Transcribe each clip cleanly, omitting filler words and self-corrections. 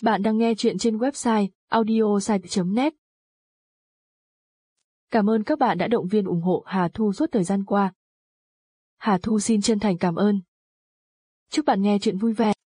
Bạn đang nghe chuyện trên website audiosite.net. Cảm ơn các bạn đã động viên ủng hộ Hà Thu suốt thời gian qua. Hà Thu xin chân thành cảm ơn. Chúc bạn nghe chuyện vui vẻ.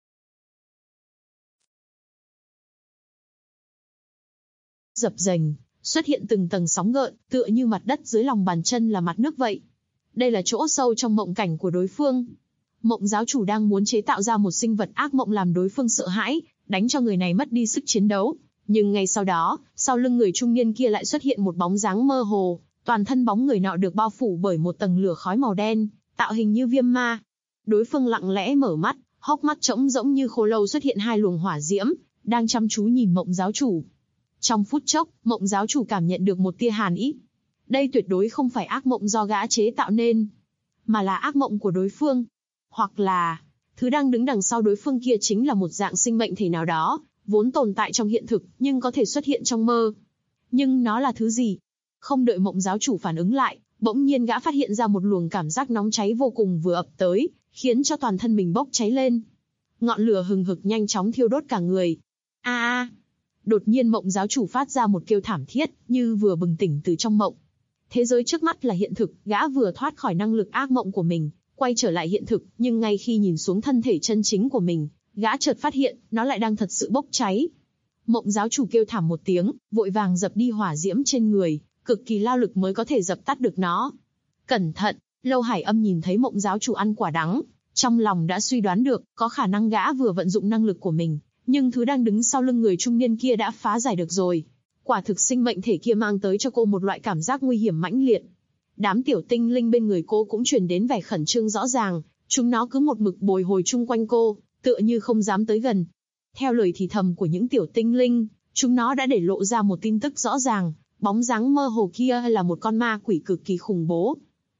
Dập dềnh, xuất hiện từng tầng sóng gợn, tựa như mặt đất dưới lòng bàn chân là mặt nước vậy. Đây là chỗ sâu trong mộng cảnh của đối phương. Mộng giáo chủ đang muốn chế tạo ra một sinh vật ác mộng làm đối phương sợ hãi, đánh cho người này mất đi sức chiến đấu. Nhưng ngay sau đó, sau lưng người trung niên kia lại xuất hiện một bóng dáng mơ hồ, toàn thân bóng người nọ được bao phủ bởi một tầng lửa khói màu đen, tạo hình như viêm ma. Đối phương lặng lẽ mở mắt, hốc mắt trống rỗng như khô lâu, xuất hiện hai luồng hỏa diễm, đang chăm chú nhìn mộng giáo chủ. Trong phút chốc, mộng giáo chủ cảm nhận được một tia hàn ý. Đây tuyệt đối không phải ác mộng do gã chế tạo nên, mà là ác mộng của đối phương. Hoặc là, thứ đang đứng đằng sau đối phương kia chính là một dạng sinh mệnh thể nào đó, vốn tồn tại trong hiện thực, nhưng có thể xuất hiện trong mơ. Nhưng nó là thứ gì? Không đợi mộng giáo chủ phản ứng lại, bỗng nhiên gã phát hiện ra một luồng cảm giác nóng cháy vô cùng vừa ập tới, khiến cho toàn thân mình bốc cháy lên. Ngọn lửa hừng hực nhanh chóng thiêu đốt cả người. A! Đột nhiên mộng giáo chủ phát ra một kêu thảm thiết, như vừa bừng tỉnh từ trong mộng. Thế giới trước mắt là hiện thực, gã vừa thoát khỏi năng lực ác mộng của mình, quay trở lại hiện thực, nhưng ngay khi nhìn xuống thân thể chân chính của mình, gã chợt phát hiện, nó lại đang thật sự bốc cháy. Mộng giáo chủ kêu thảm một tiếng, vội vàng dập đi hỏa diễm trên người, cực kỳ lao lực mới có thể dập tắt được nó. Cẩn thận, Lâu Hải Âm nhìn thấy mộng giáo chủ ăn quả đắng, trong lòng đã suy đoán được, có khả năng gã vừa vận dụng năng lực của mình, nhưng thứ đang đứng sau lưng người trung niên kia đã phá giải được rồi. Quả thực sinh mệnh thể kia mang tới cho cô một loại cảm giác nguy hiểm mãnh liệt. Đám tiểu tinh linh bên người cô cũng truyền đến vẻ khẩn trương rõ ràng, chúng nó cứ một mực bồi hồi chung quanh cô, tựa như không dám tới gần. Theo lời thì thầm của những tiểu tinh linh, chúng nó đã để lộ ra một tin tức rõ ràng, bóng dáng mơ hồ kia là một con ma quỷ cực kỳ khủng bố.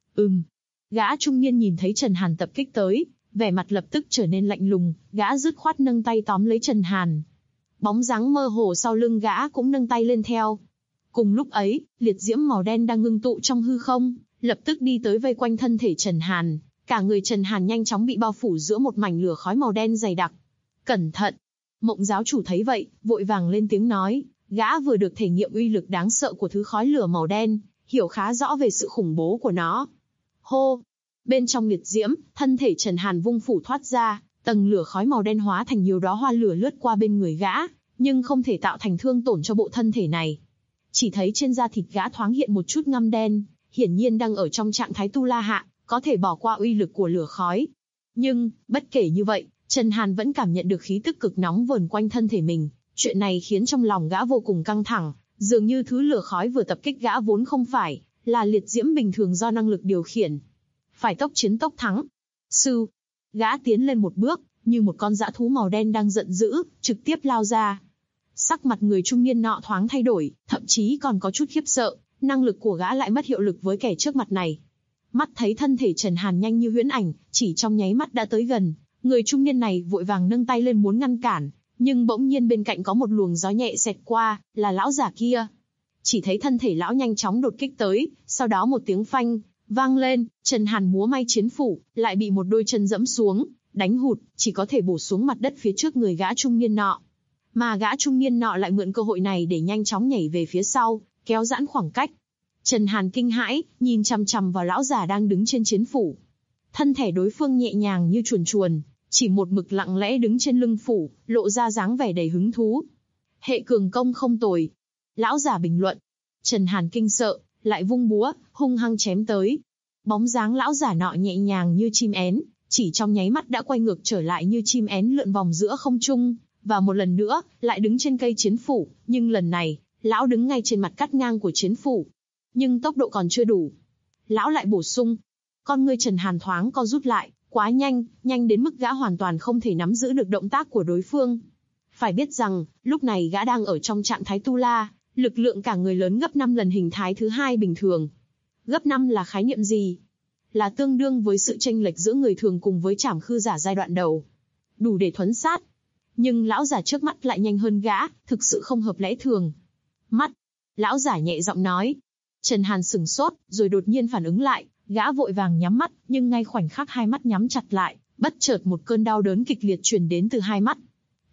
Gã trung niên nhìn thấy Trần Hàn tập kích tới, vẻ mặt lập tức trở nên lạnh lùng, gã dứt khoát nâng tay tóm lấy Trần Hàn. Bóng dáng mơ hồ sau lưng gã cũng nâng tay lên theo. Cùng lúc ấy, liệt diễm màu đen đang ngưng tụ trong hư không, lập tức đi tới vây quanh thân thể Trần Hàn. Cả người Trần Hàn nhanh chóng bị bao phủ giữa một mảnh lửa khói màu đen dày đặc. Cẩn thận! Mộng giáo chủ thấy vậy, vội vàng lên tiếng nói, gã vừa được thể nghiệm uy lực đáng sợ của thứ khói lửa màu đen, hiểu khá rõ về sự khủng bố của nó. Hô! Bên trong liệt diễm, thân thể Trần Hàn vung phủ thoát ra, tầng lửa khói màu đen hóa thành nhiều đóa hoa lửa lướt qua bên người gã, nhưng không thể tạo thành thương tổn cho bộ thân thể này. Chỉ thấy trên da thịt gã thoáng hiện một chút ngăm đen, hiển nhiên đang ở trong trạng thái tu la hạ, có thể bỏ qua uy lực của lửa khói. Nhưng, bất kể như vậy, Trần Hàn vẫn cảm nhận được khí tức cực nóng vờn quanh thân thể mình. Chuyện này khiến trong lòng gã vô cùng căng thẳng, dường như thứ lửa khói vừa tập kích gã vốn không phải là liệt diễm bình thường do năng lực điều khiển. Phải tốc chiến tốc thắng. Sư! Gã tiến lên một bước, như một con dã thú màu đen đang giận dữ, trực tiếp lao ra. Sắc mặt người trung niên nọ thoáng thay đổi, thậm chí còn có chút khiếp sợ, năng lực của gã lại mất hiệu lực với kẻ trước mặt này. Mắt thấy thân thể Trần Hàn nhanh như huyễn ảnh, chỉ trong nháy mắt đã tới gần, người trung niên này vội vàng nâng tay lên muốn ngăn cản, nhưng bỗng nhiên bên cạnh có một luồng gió nhẹ xẹt qua, là lão giả kia. Chỉ thấy thân thể lão nhanh chóng đột kích tới, sau đó một tiếng phanh vang lên, Trần Hàn múa may chiến phủ, lại bị một đôi chân dẫm xuống, đánh hụt, chỉ có thể bổ xuống mặt đất phía trước người gã trung niên nọ. Mà gã trung niên nọ lại mượn cơ hội này để nhanh chóng nhảy về phía sau, kéo giãn khoảng cách. Trần Hàn kinh hãi, nhìn chằm chằm vào lão giả đang đứng trên chiến phủ. Thân thể đối phương nhẹ nhàng như chuồn chuồn, chỉ một mực lặng lẽ đứng trên lưng phủ, lộ ra dáng vẻ đầy hứng thú. Hệ cường công không tồi. Lão giả bình luận. Trần Hàn kinh sợ, lại vung búa, hung hăng chém tới. Bóng dáng lão giả nọ nhẹ nhàng như chim én, chỉ trong nháy mắt đã quay ngược trở lại như chim én lượn vòng giữa không trung, và một lần nữa, lại đứng trên cây chiến phủ, nhưng lần này, lão đứng ngay trên mặt cắt ngang của chiến phủ. Nhưng tốc độ còn chưa đủ. Lão lại bổ sung. Con ngươi Trần Hàn thoáng co rút lại, quá nhanh, nhanh đến mức gã hoàn toàn không thể nắm giữ được động tác của đối phương. Phải biết rằng, lúc này gã đang ở trong trạng thái tu la, lực lượng cả người lớn gấp 5 lần hình thái thứ hai bình thường. Gấp 5 là khái niệm gì? Là tương đương với sự chênh lệch giữa người thường cùng với trảm khư giả giai đoạn đầu. Đủ để thuấn sát. Nhưng lão giả trước mắt lại nhanh hơn gã, thực sự không hợp lẽ thường. Mắt. Lão giả nhẹ giọng nói. Trần Hàn sửng sốt, rồi đột nhiên phản ứng lại, gã vội vàng nhắm mắt, nhưng ngay khoảnh khắc hai mắt nhắm chặt lại, bất chợt một cơn đau đớn kịch liệt truyền đến từ hai mắt.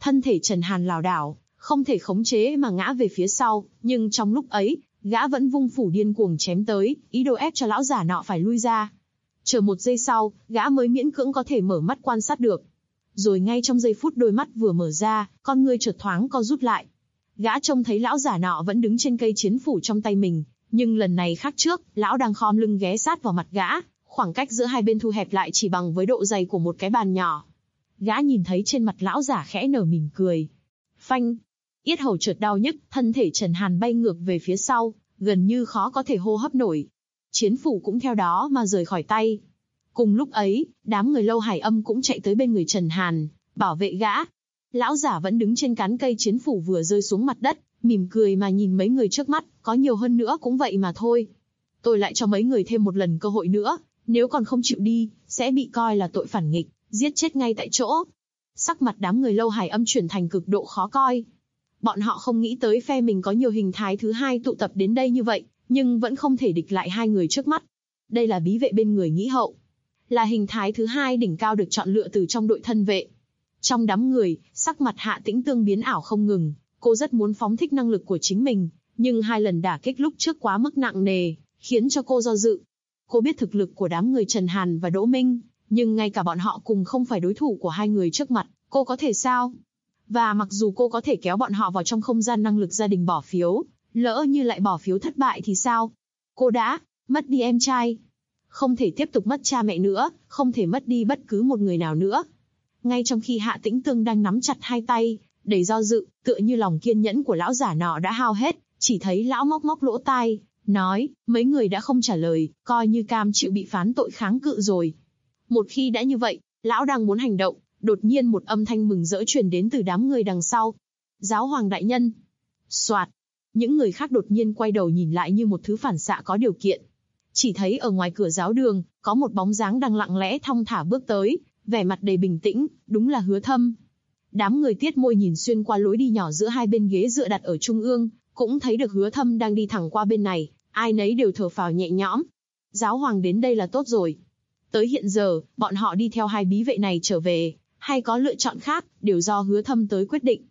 Thân thể Trần Hàn lảo đảo, không thể khống chế mà ngã về phía sau, nhưng trong lúc ấy, gã vẫn vung phủ điên cuồng chém tới, ý đồ ép cho lão giả nọ phải lui ra. Chờ một giây sau, gã mới miễn cưỡng có thể mở mắt quan sát được. Rồi ngay trong giây phút đôi mắt vừa mở ra, con ngươi chợt thoáng co rút lại. Gã trông thấy lão giả nọ vẫn đứng trên cây chiến phủ trong tay mình, nhưng lần này khác trước, lão đang khom lưng ghé sát vào mặt gã, khoảng cách giữa hai bên thu hẹp lại chỉ bằng với độ dày của một cái bàn nhỏ. Gã nhìn thấy trên mặt lão giả khẽ nở mỉm cười. Phanh! Yết hầu chợt đau nhức, thân thể Trần Hàn bay ngược về phía sau, gần như khó có thể hô hấp nổi. Chiến phủ cũng theo đó mà rời khỏi tay. Cùng lúc ấy, đám người Lâu Hải Âm cũng chạy tới bên người Trần Hàn, bảo vệ gã. Lão giả vẫn đứng trên cán cây chiến phủ vừa rơi xuống mặt đất, mỉm cười mà nhìn mấy người trước mắt, có nhiều hơn nữa cũng vậy mà thôi. Tôi lại cho mấy người thêm một lần cơ hội nữa, nếu còn không chịu đi, sẽ bị coi là tội phản nghịch, giết chết ngay tại chỗ. Sắc mặt đám người Lâu Hải Âm chuyển thành cực độ khó coi. Bọn họ không nghĩ tới phe mình có nhiều hình thái thứ hai tụ tập đến đây như vậy, nhưng vẫn không thể địch lại hai người trước mắt. Đây là bí vệ bên người Nghĩ Hậu, là hình thái thứ hai đỉnh cao được chọn lựa từ trong đội thân vệ. Trong đám người, sắc mặt Hạ Tĩnh Tương biến ảo không ngừng, cô rất muốn phóng thích năng lực của chính mình, nhưng hai lần đả kích lúc trước quá mức nặng nề, khiến cho cô do dự. Cô biết thực lực của đám người Trần Hàn và Đỗ Minh, nhưng ngay cả bọn họ cùng không phải đối thủ của hai người trước mặt, cô có thể sao? Và mặc dù cô có thể kéo bọn họ vào trong không gian năng lực gia đình bỏ phiếu, lỡ như lại bỏ phiếu thất bại thì sao? Cô đã mất đi em trai, không thể tiếp tục mất cha mẹ nữa, không thể mất đi bất cứ một người nào nữa. Ngay trong khi Hạ Tĩnh Tương đang nắm chặt hai tay, đầy do dự, tựa như lòng kiên nhẫn của lão giả nọ đã hao hết, chỉ thấy lão móc móc lỗ tai, nói, mấy người đã không trả lời, coi như cam chịu bị phán tội kháng cự rồi. Một khi đã như vậy, lão đang muốn hành động, đột nhiên một âm thanh mừng rỡ truyền đến từ đám người đằng sau. Giáo hoàng đại nhân. Soạt. Những người khác đột nhiên quay đầu nhìn lại như một thứ phản xạ có điều kiện. Chỉ thấy ở ngoài cửa giáo đường, có một bóng dáng đang lặng lẽ thong thả bước tới, vẻ mặt đầy bình tĩnh, đúng là Hứa Thâm. Đám người Tiết Môi nhìn xuyên qua lối đi nhỏ giữa hai bên ghế dựa đặt ở trung ương, cũng thấy được Hứa Thâm đang đi thẳng qua bên này, ai nấy đều thở phào nhẹ nhõm. Giáo hoàng đến đây là tốt rồi. Tới hiện giờ, bọn họ đi theo hai bí vệ này trở về, hay có lựa chọn khác, đều do Hứa Thâm tới quyết định.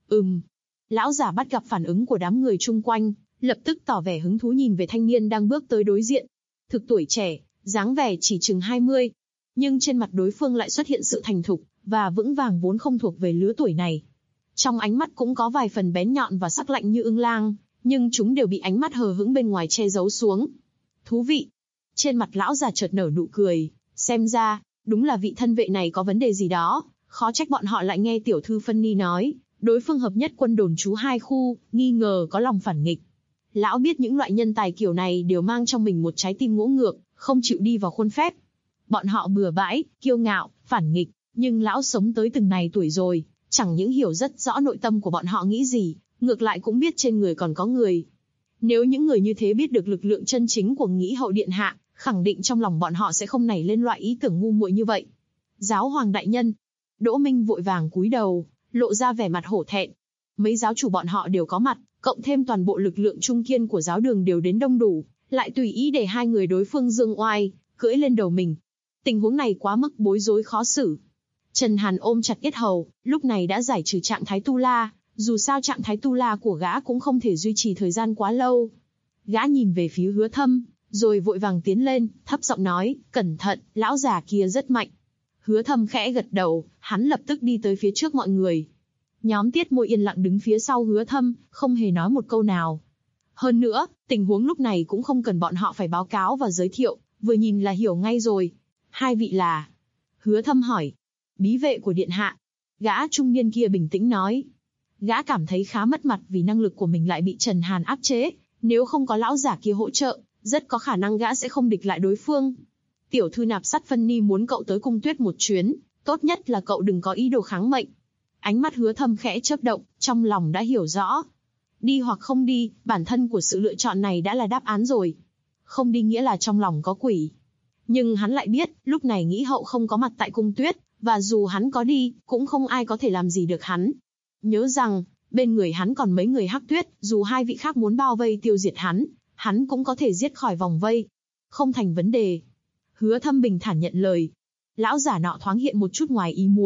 Lão giả bắt gặp phản ứng của đám người chung quanh, lập tức tỏ vẻ hứng thú nhìn về thanh niên đang bước tới đối diện. Thực tuổi trẻ, dáng vẻ chỉ chừng 20, nhưng trên mặt đối phương lại xuất hiện sự thành thục và vững vàng vốn không thuộc về lứa tuổi này. Trong ánh mắt cũng có vài phần bén nhọn và sắc lạnh như ưng lang, nhưng chúng đều bị ánh mắt hờ hững bên ngoài che giấu xuống. Thú vị. Trên mặt lão già chợt nở nụ cười, xem ra, đúng là vị thân vệ này có vấn đề gì đó, khó trách bọn họ lại nghe tiểu thư Phân Ni nói, đối phương hợp nhất quân đồn trú hai khu, nghi ngờ có lòng phản nghịch. Lão biết những loại nhân tài kiểu này đều mang trong mình một trái tim ngỗ ngược, không chịu đi vào khuôn phép. Bọn họ bừa bãi, kiêu ngạo, phản nghịch, nhưng lão sống tới từng này tuổi rồi, chẳng những hiểu rất rõ nội tâm của bọn họ nghĩ gì, ngược lại cũng biết trên người còn có người. Nếu những người như thế biết được lực lượng chân chính của Nghĩ Hậu điện hạ, khẳng định trong lòng bọn họ sẽ không nảy lên loại ý tưởng ngu muội như vậy. Giáo hoàng đại nhân. Đỗ Minh vội vàng cúi đầu, lộ ra vẻ mặt hổ thẹn. Mấy giáo chủ bọn họ đều có mặt, cộng thêm toàn bộ lực lượng trung kiên của giáo đường đều đến đông đủ, lại tùy ý để hai người đối phương dương oai, cưỡi lên đầu mình. Tình huống này quá mức bối rối khó xử. Trần Hàn ôm chặt yết hầu, lúc này đã giải trừ trạng thái tu la, dù sao trạng thái tu la của gã cũng không thể duy trì thời gian quá lâu. Gã nhìn về phía Hứa Thâm, rồi vội vàng tiến lên, thấp giọng nói, cẩn thận, lão già kia rất mạnh. Hứa Thâm khẽ gật đầu, hắn lập tức đi tới phía trước mọi người. Nhóm Tiết Môi yên lặng đứng phía sau Hứa Thâm, không hề nói một câu nào. Hơn nữa, tình huống lúc này cũng không cần bọn họ phải báo cáo và giới thiệu, vừa nhìn là hiểu ngay rồi. Hai vị là? Hứa Thâm hỏi. Bí vệ của điện hạ. Gã trung niên kia bình tĩnh nói. Gã cảm thấy khá mất mặt vì năng lực của mình lại bị Trần Hàn áp chế, nếu không có lão giả kia hỗ trợ, rất có khả năng gã sẽ không địch lại đối phương. Tiểu thư Nạp Sắt Phân Ni muốn cậu tới Cung Tuyết một chuyến, tốt nhất là cậu đừng có ý đồ kháng mệnh. Ánh mắt Hứa Thâm khẽ chớp động, trong lòng đã hiểu rõ. Đi hoặc không đi, bản thân của sự lựa chọn này đã là đáp án rồi. Không đi nghĩa là trong lòng có quỷ. Nhưng hắn lại biết, lúc này Nghĩ Hậu không có mặt tại Cung Tuyết, và dù hắn có đi, cũng không ai có thể làm gì được hắn. Nhớ rằng, bên người hắn còn mấy người Hắc Tuyết, dù hai vị khác muốn bao vây tiêu diệt hắn cũng có thể giết khỏi vòng vây. Không thành vấn đề. Hứa Thâm bình thản nhận lời. Lão giả nọ thoáng hiện một chút ngoài ý muốn,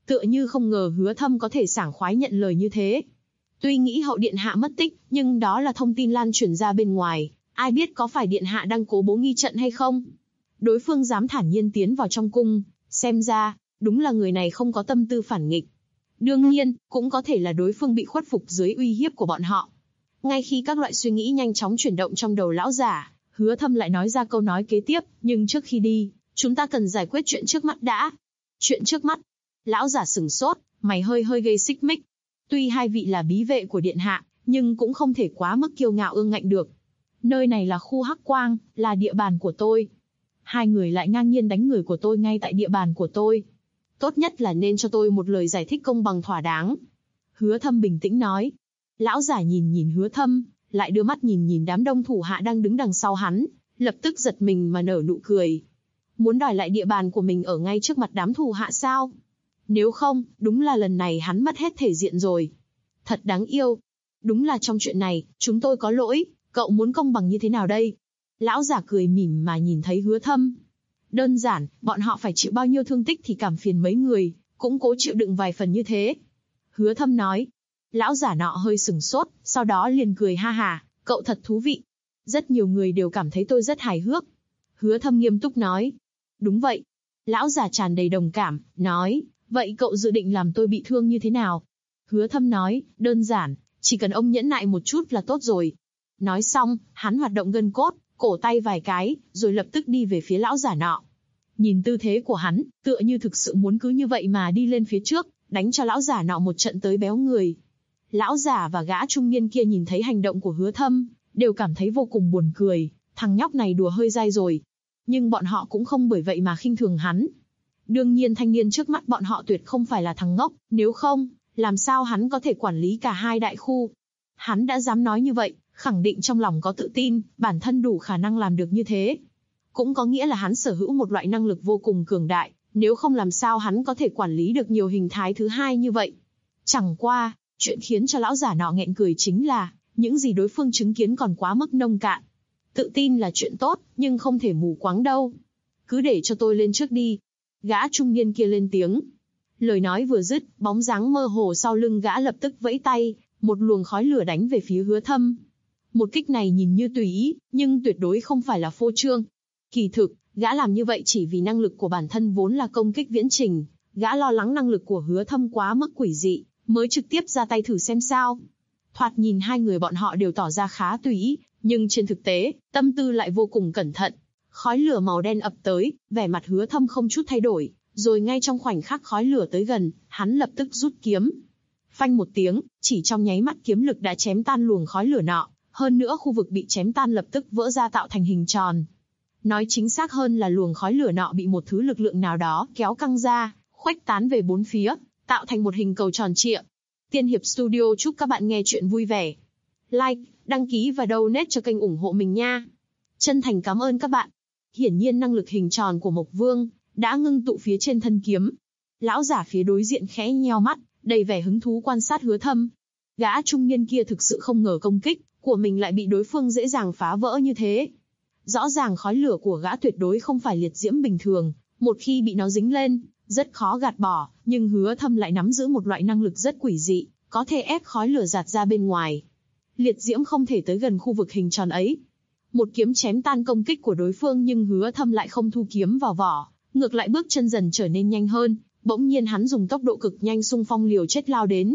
tựa như không ngờ Hứa Thâm có thể sảng khoái nhận lời như thế. Tuy nghĩ hậu điện hạ mất tích, nhưng đó là thông tin lan truyền ra bên ngoài, ai biết có phải điện hạ đang cố bố nghi trận hay không. Đối phương dám thản nhiên tiến vào trong cung, xem ra, đúng là người này không có tâm tư phản nghịch. Đương nhiên, cũng có thể là đối phương bị khuất phục dưới uy hiếp của bọn họ. Ngay khi các loại suy nghĩ nhanh chóng chuyển động trong đầu lão giả, Hứa Thâm lại nói ra câu nói kế tiếp, nhưng trước khi đi, chúng ta cần giải quyết chuyện trước mắt đã. Chuyện trước mắt? Lão giả sửng sốt, mày hơi gây xích mích. Tuy hai vị là bí vệ của điện hạ, nhưng cũng không thể quá mức kiêu ngạo ương ngạnh được. Nơi này là khu Hắc Quang, là địa bàn của tôi. Hai người lại ngang nhiên đánh người của tôi ngay tại địa bàn của tôi. Tốt nhất là nên cho tôi một lời giải thích công bằng thỏa đáng. Hứa Thâm bình tĩnh nói. Lão giả nhìn Hứa Thâm, lại đưa mắt nhìn đám đông thủ hạ đang đứng đằng sau hắn, lập tức giật mình mà nở nụ cười. Muốn đòi lại địa bàn của mình ở ngay trước mặt đám thủ hạ sao? Nếu không, đúng là lần này hắn mất hết thể diện rồi. Thật đáng yêu. Đúng là trong chuyện này, chúng tôi có lỗi, cậu muốn công bằng như thế nào đây? Lão giả cười mỉm mà nhìn thấy Hứa Thâm. Đơn giản, bọn họ phải chịu bao nhiêu thương tích thì cảm phiền mấy người, cũng cố chịu đựng vài phần như thế. Hứa Thâm nói. Lão giả nọ hơi sừng sốt, sau đó liền cười ha hà, cậu thật thú vị. Rất nhiều người đều cảm thấy tôi rất hài hước. Hứa Thâm nghiêm túc nói. Đúng vậy. Lão giả tràn đầy đồng cảm, nói, vậy cậu dự định làm tôi bị thương như thế nào? Hứa Thâm nói, đơn giản, chỉ cần ông nhẫn nại một chút là tốt rồi. Nói xong, hắn hoạt động gân cốt, cổ tay vài cái, rồi lập tức đi về phía lão giả nọ. Nhìn tư thế của hắn, tựa như thực sự muốn cứ như vậy mà đi lên phía trước, đánh cho lão giả nọ một trận tới béo người. Lão giả và gã trung niên kia nhìn thấy hành động của Hứa Thâm, đều cảm thấy vô cùng buồn cười, thằng nhóc này đùa hơi dai rồi. Nhưng bọn họ cũng không bởi vậy mà khinh thường hắn. Đương nhiên thanh niên trước mắt bọn họ tuyệt không phải là thằng ngốc, nếu không, làm sao hắn có thể quản lý cả hai đại khu. Hắn đã dám nói như vậy, khẳng định trong lòng có tự tin, bản thân đủ khả năng làm được như thế. Cũng có nghĩa là hắn sở hữu một loại năng lực vô cùng cường đại, nếu không làm sao hắn có thể quản lý được nhiều hình thái thứ hai như vậy. Chẳng qua, chuyện khiến cho lão giả nọ nghẹn cười chính là, những gì đối phương chứng kiến còn quá mức nông cạn. Tự tin là chuyện tốt, nhưng không thể mù quáng đâu. Cứ để cho tôi lên trước đi. Gã trung niên kia lên tiếng. Lời nói vừa dứt, bóng dáng mơ hồ sau lưng gã lập tức vẫy tay, một luồng khói lửa đánh về phía Hứa Thâm. Một kích này nhìn như tùy ý, nhưng tuyệt đối không phải là phô trương. Kỳ thực, gã làm như vậy chỉ vì năng lực của bản thân vốn là công kích viễn trình. Gã lo lắng năng lực của Hứa Thâm quá mức quỷ dị, mới trực tiếp ra tay thử xem sao. Thoạt nhìn hai người bọn họ đều tỏ ra khá tùy ý, nhưng trên thực tế, tâm tư lại vô cùng cẩn thận. Khói lửa màu đen ập tới, vẻ mặt Hứa Thâm không chút thay đổi, rồi ngay trong khoảnh khắc khói lửa tới gần, hắn lập tức rút kiếm. Phanh một tiếng, chỉ trong nháy mắt kiếm lực đã chém tan luồng khói lửa nọ, hơn nữa khu vực bị chém tan lập tức vỡ ra tạo thành hình tròn. Nói chính xác hơn là luồng khói lửa nọ bị một thứ lực lượng nào đó kéo căng ra, khuếch tán về bốn phía, tạo thành một hình cầu tròn trịa. Tiên Hiệp Studio chúc các bạn nghe chuyện vui vẻ. Like, đăng ký và donate cho kênh ủng hộ mình nha. Chân thành cảm ơn các bạn. Hiển nhiên năng lực hình tròn của Mộc Vương đã ngưng tụ phía trên thân kiếm. Lão giả phía đối diện khẽ nheo mắt, đầy vẻ hứng thú quan sát Hứa Thâm. Gã trung niên kia thực sự không ngờ công kích của mình lại bị đối phương dễ dàng phá vỡ như thế. Rõ ràng khói lửa của gã tuyệt đối không phải liệt diễm bình thường, một khi bị nó dính lên, rất khó gạt bỏ, nhưng Hứa Thâm lại nắm giữ một loại năng lực rất quỷ dị, có thể ép khói lửa giạt ra bên ngoài. Liệt diễm không thể tới gần khu vực hình tròn ấy. Một kiếm chém tan công kích của đối phương nhưng Hứa Thâm lại không thu kiếm vào vỏ, ngược lại bước chân dần trở nên nhanh hơn, bỗng nhiên hắn dùng tốc độ cực nhanh xung phong liều chết lao đến.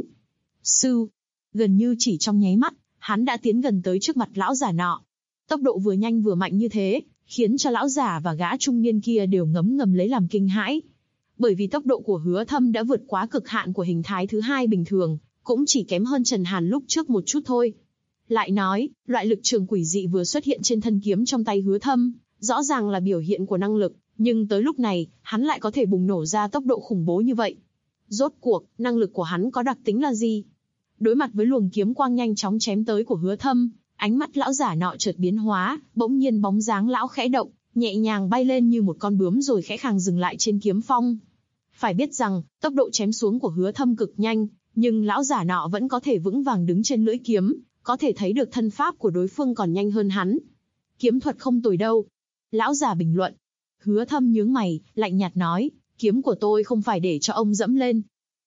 Sư, gần như chỉ trong nháy mắt, hắn đã tiến gần tới trước mặt lão giả nọ. Tốc độ vừa nhanh vừa mạnh như thế, khiến cho lão giả và gã trung niên kia đều ngấm ngầm lấy làm kinh hãi. Bởi vì tốc độ của Hứa Thâm đã vượt quá cực hạn của hình thái thứ hai bình thường, cũng chỉ kém hơn Trần Hàn lúc trước một chút thôi. Lại nói, loại lực trường quỷ dị vừa xuất hiện trên thân kiếm trong tay Hứa Thâm, rõ ràng là biểu hiện của năng lực, nhưng tới lúc này, hắn lại có thể bùng nổ ra tốc độ khủng bố như vậy. Rốt cuộc, năng lực của hắn có đặc tính là gì? Đối mặt với luồng kiếm quang nhanh chóng chém tới của Hứa Thâm, ánh mắt lão giả nọ chợt biến hóa, bỗng nhiên bóng dáng lão khẽ động, nhẹ nhàng bay lên như một con bướm rồi khẽ khàng dừng lại trên kiếm phong. Phải biết rằng, tốc độ chém xuống của Hứa Thâm cực nhanh, nhưng lão giả nọ vẫn có thể vững vàng đứng trên lưỡi kiếm, có thể thấy được thân pháp của đối phương còn nhanh hơn hắn. Kiếm thuật không tồi đâu. Lão già bình luận. Hứa Thâm nhướng mày, lạnh nhạt nói, kiếm của tôi không phải để cho ông dẫm lên.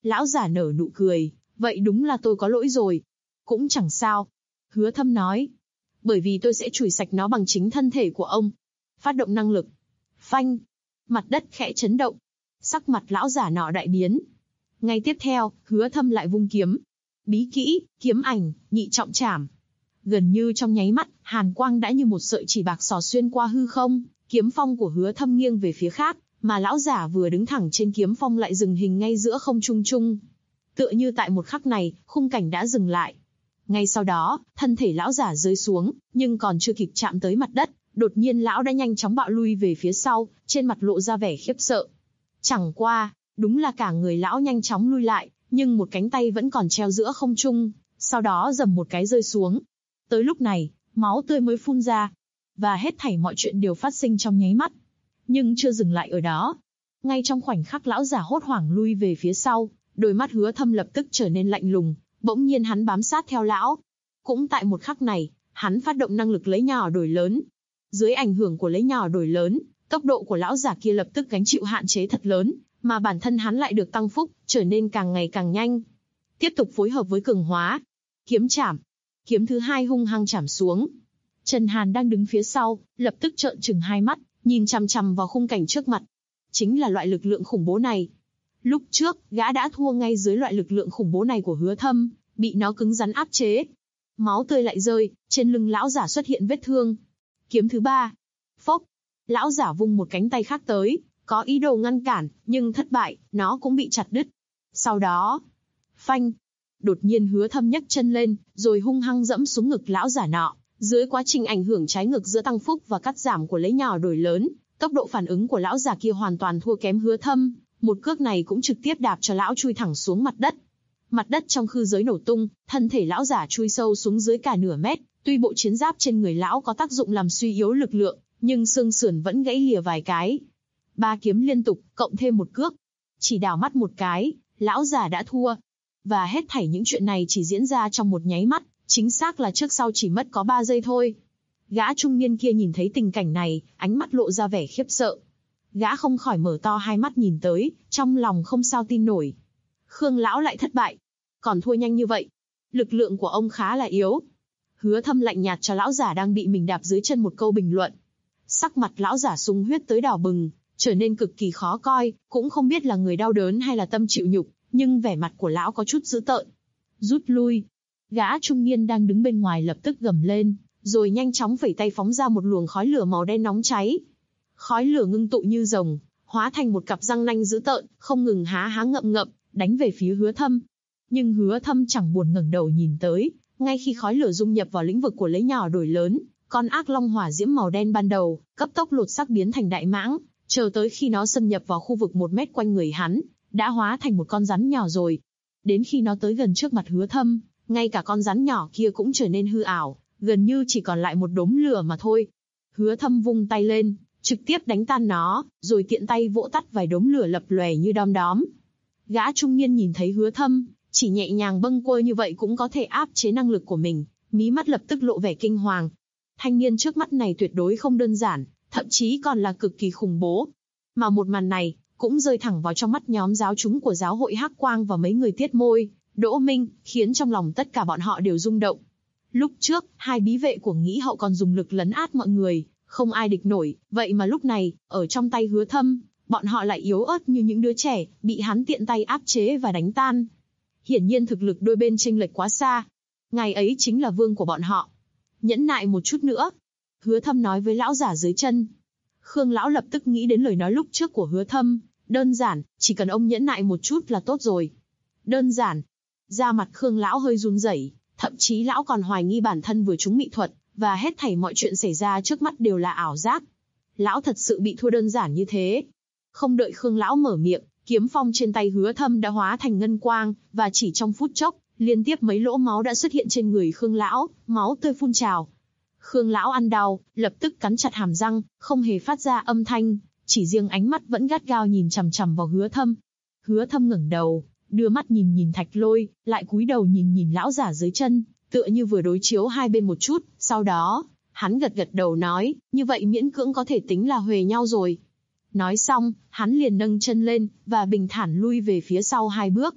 Lão giả nở nụ cười, vậy đúng là tôi có lỗi rồi. Cũng chẳng sao. Hứa Thâm nói, bởi vì tôi sẽ chùi sạch nó bằng chính thân thể của ông. Phát động năng lực. Phanh. Mặt đất khẽ chấn động. Sắc mặt lão giả nọ đại biến. Ngay tiếp theo, Hứa Thâm lại vung kiếm. Bí kỹ, kiếm ảnh, nhị trọng trảm. Gần như trong nháy mắt, hàn quang đã như một sợi chỉ bạc xỏ xuyên qua hư không, kiếm phong của Hứa Thâm nghiêng về phía khác, mà lão giả vừa đứng thẳng trên kiếm phong lại dừng hình ngay giữa không trung trung. Tựa như tại một khắc này, khung cảnh đã dừng lại. Ngay sau đó, thân thể lão giả rơi xuống, nhưng còn chưa kịp chạm tới mặt đất, đột nhiên lão đã nhanh chóng bạo lui về phía sau, trên mặt lộ ra vẻ khiếp sợ. Chẳng qua, đúng là cả người lão nhanh chóng lui lại, nhưng một cánh tay vẫn còn treo giữa không trung, sau đó dầm một cái rơi xuống. Tới lúc này, máu tươi mới phun ra, và hết thảy mọi chuyện đều phát sinh trong nháy mắt. Nhưng chưa dừng lại ở đó. Ngay trong khoảnh khắc lão giả hốt hoảng lui về phía sau, đôi mắt Hứa Thâm lập tức trở nên lạnh lùng, bỗng nhiên hắn bám sát theo lão. Cũng tại một khắc này, hắn phát động năng lực lấy nhỏ đổi lớn. Dưới ảnh hưởng của lấy nhỏ đổi lớn, tốc độ của lão giả kia lập tức gánh chịu hạn chế thật lớn, mà bản thân hắn lại được tăng phúc, trở nên càng ngày càng nhanh. Tiếp tục phối hợp với cường hóa. Kiếm chảm. Kiếm thứ hai hung hăng chảm xuống. Trần Hàn đang đứng phía sau, lập tức trợn trừng hai mắt, nhìn chằm chằm vào khung cảnh trước mặt. Chính là loại lực lượng khủng bố này. Lúc trước, gã đã thua ngay dưới loại lực lượng khủng bố này của Hứa Thâm, bị nó cứng rắn áp chế. Máu tươi lại rơi, trên lưng lão giả xuất hiện vết thương. Kiếm thứ ba. Phốc. Lão giả vung một cánh tay khác tới, có ý đồ ngăn cản, nhưng thất bại, nó cũng bị chặt đứt. Sau đó, phanh. Đột nhiên Hứa Thâm nhấc chân lên, rồi hung hăng dẫm xuống ngực lão giả nọ. Dưới quá trình ảnh hưởng trái ngược giữa tăng phúc và cắt giảm của lấy nhỏ đổi lớn, tốc độ phản ứng của lão già kia hoàn toàn thua kém Hứa Thâm. Một cước này cũng trực tiếp đạp cho lão chui thẳng xuống mặt đất. Mặt đất trong khư giới nổ tung, thân thể lão giả chui sâu xuống dưới cả nửa mét. Tuy bộ chiến giáp trên người lão có tác dụng làm suy yếu lực lượng, nhưng xương sườn vẫn gãy lìa vài cái. 3 kiếm liên tục, cộng thêm một cước. Chỉ đảo mắt một cái, lão già đã thua. Và hết thảy những chuyện này chỉ diễn ra trong một nháy mắt, chính xác là trước sau chỉ mất có 3 giây thôi. Gã trung niên kia nhìn thấy tình cảnh này, ánh mắt lộ ra vẻ khiếp sợ. Gã không khỏi mở to hai mắt nhìn tới, trong lòng không sao tin nổi. Khương lão lại thất bại. Còn thua nhanh như vậy. Lực lượng của ông khá là yếu. Hứa Thâm lạnh nhạt cho lão giả đang bị mình đạp dưới chân một câu bình luận. Sắc mặt lão giả sung huyết tới đỏ bừng, trở nên cực kỳ khó coi, cũng không biết là người đau đớn hay là tâm chịu nhục, nhưng vẻ mặt của lão có chút dữ tợn. Rút lui. Gã trung niên đang đứng bên ngoài lập tức gầm lên, rồi nhanh chóng phẩy tay phóng ra một luồng khói lửa màu đen nóng cháy. Khói lửa ngưng tụ như rồng, hóa thành một cặp răng nanh dữ tợn, không ngừng há há ngậm ngậm, đánh về phía Hứa Thâm. Nhưng Hứa Thâm chẳng buồn ngẩng đầu nhìn tới, ngay khi khói lửa dung nhập vào lĩnh vực của lấy nhỏ đổi lớn, con ác long hỏa diễm màu đen ban đầu, cấp tốc lột xác biến thành đại mãng, chờ tới khi nó xâm nhập vào khu vực 1 mét quanh người hắn, đã hóa thành một con rắn nhỏ rồi. Đến khi nó tới gần trước mặt Hứa Thâm, ngay cả con rắn nhỏ kia cũng trở nên hư ảo, gần như chỉ còn lại một đốm lửa mà thôi. Hứa Thâm vung tay lên, trực tiếp đánh tan nó, rồi tiện tay vỗ tắt vài đốm lửa lập lòe như đom đóm. Gã trung niên nhìn thấy Hứa Thâm, chỉ nhẹ nhàng bâng quơ như vậy cũng có thể áp chế năng lực của mình, mí mắt lập tức lộ vẻ kinh hoàng. Thanh niên trước mắt này tuyệt đối không đơn giản, thậm chí còn là cực kỳ khủng bố. Mà một màn này, cũng rơi thẳng vào trong mắt nhóm giáo chúng của giáo hội Hắc Quang và mấy người Tiết Môi, Đỗ Minh, khiến trong lòng tất cả bọn họ đều rung động. Lúc trước, 2 bí vệ của Nghĩ Hậu còn dùng lực lấn át mọi người, không ai địch nổi, vậy mà lúc này, ở trong tay Hứa Thâm, bọn họ lại yếu ớt như những đứa trẻ, bị hắn tiện tay áp chế và đánh tan. Hiển nhiên thực lực đôi bên chênh lệch quá xa. Ngài ấy chính là vương của bọn họ. Nhẫn nại một chút nữa. Hứa Thâm nói với lão giả dưới chân. Khương lão lập tức nghĩ đến lời nói lúc trước của Hứa Thâm. Đơn giản, chỉ cần ông nhẫn nại một chút là tốt rồi. Đơn giản. Da mặt Khương lão hơi run rẩy, thậm chí lão còn hoài nghi bản thân vừa trúng mị thuật, và hết thảy mọi chuyện xảy ra trước mắt đều là ảo giác. Lão thật sự bị thua đơn giản như thế. Không đợi Khương lão mở miệng, kiếm phong trên tay Hứa Thâm đã hóa thành ngân quang, và chỉ trong phút chốc, liên tiếp mấy lỗ máu đã xuất hiện trên người Khương lão, máu tươi phun trào. Khương lão ăn đau, lập tức cắn chặt hàm răng, không hề phát ra âm thanh, chỉ riêng ánh mắt vẫn gắt gao nhìn chằm chằm vào Hứa Thâm. Hứa Thâm ngẩng đầu, đưa mắt nhìn nhìn Thạch Lôi, lại cúi đầu nhìn nhìn lão giả dưới chân, tựa như vừa đối chiếu hai bên một chút, sau đó, hắn gật gật đầu nói, như vậy miễn cưỡng có thể tính là huề nhau rồi. Nói xong, hắn liền nâng chân lên, và bình thản lui về phía sau 2 bước.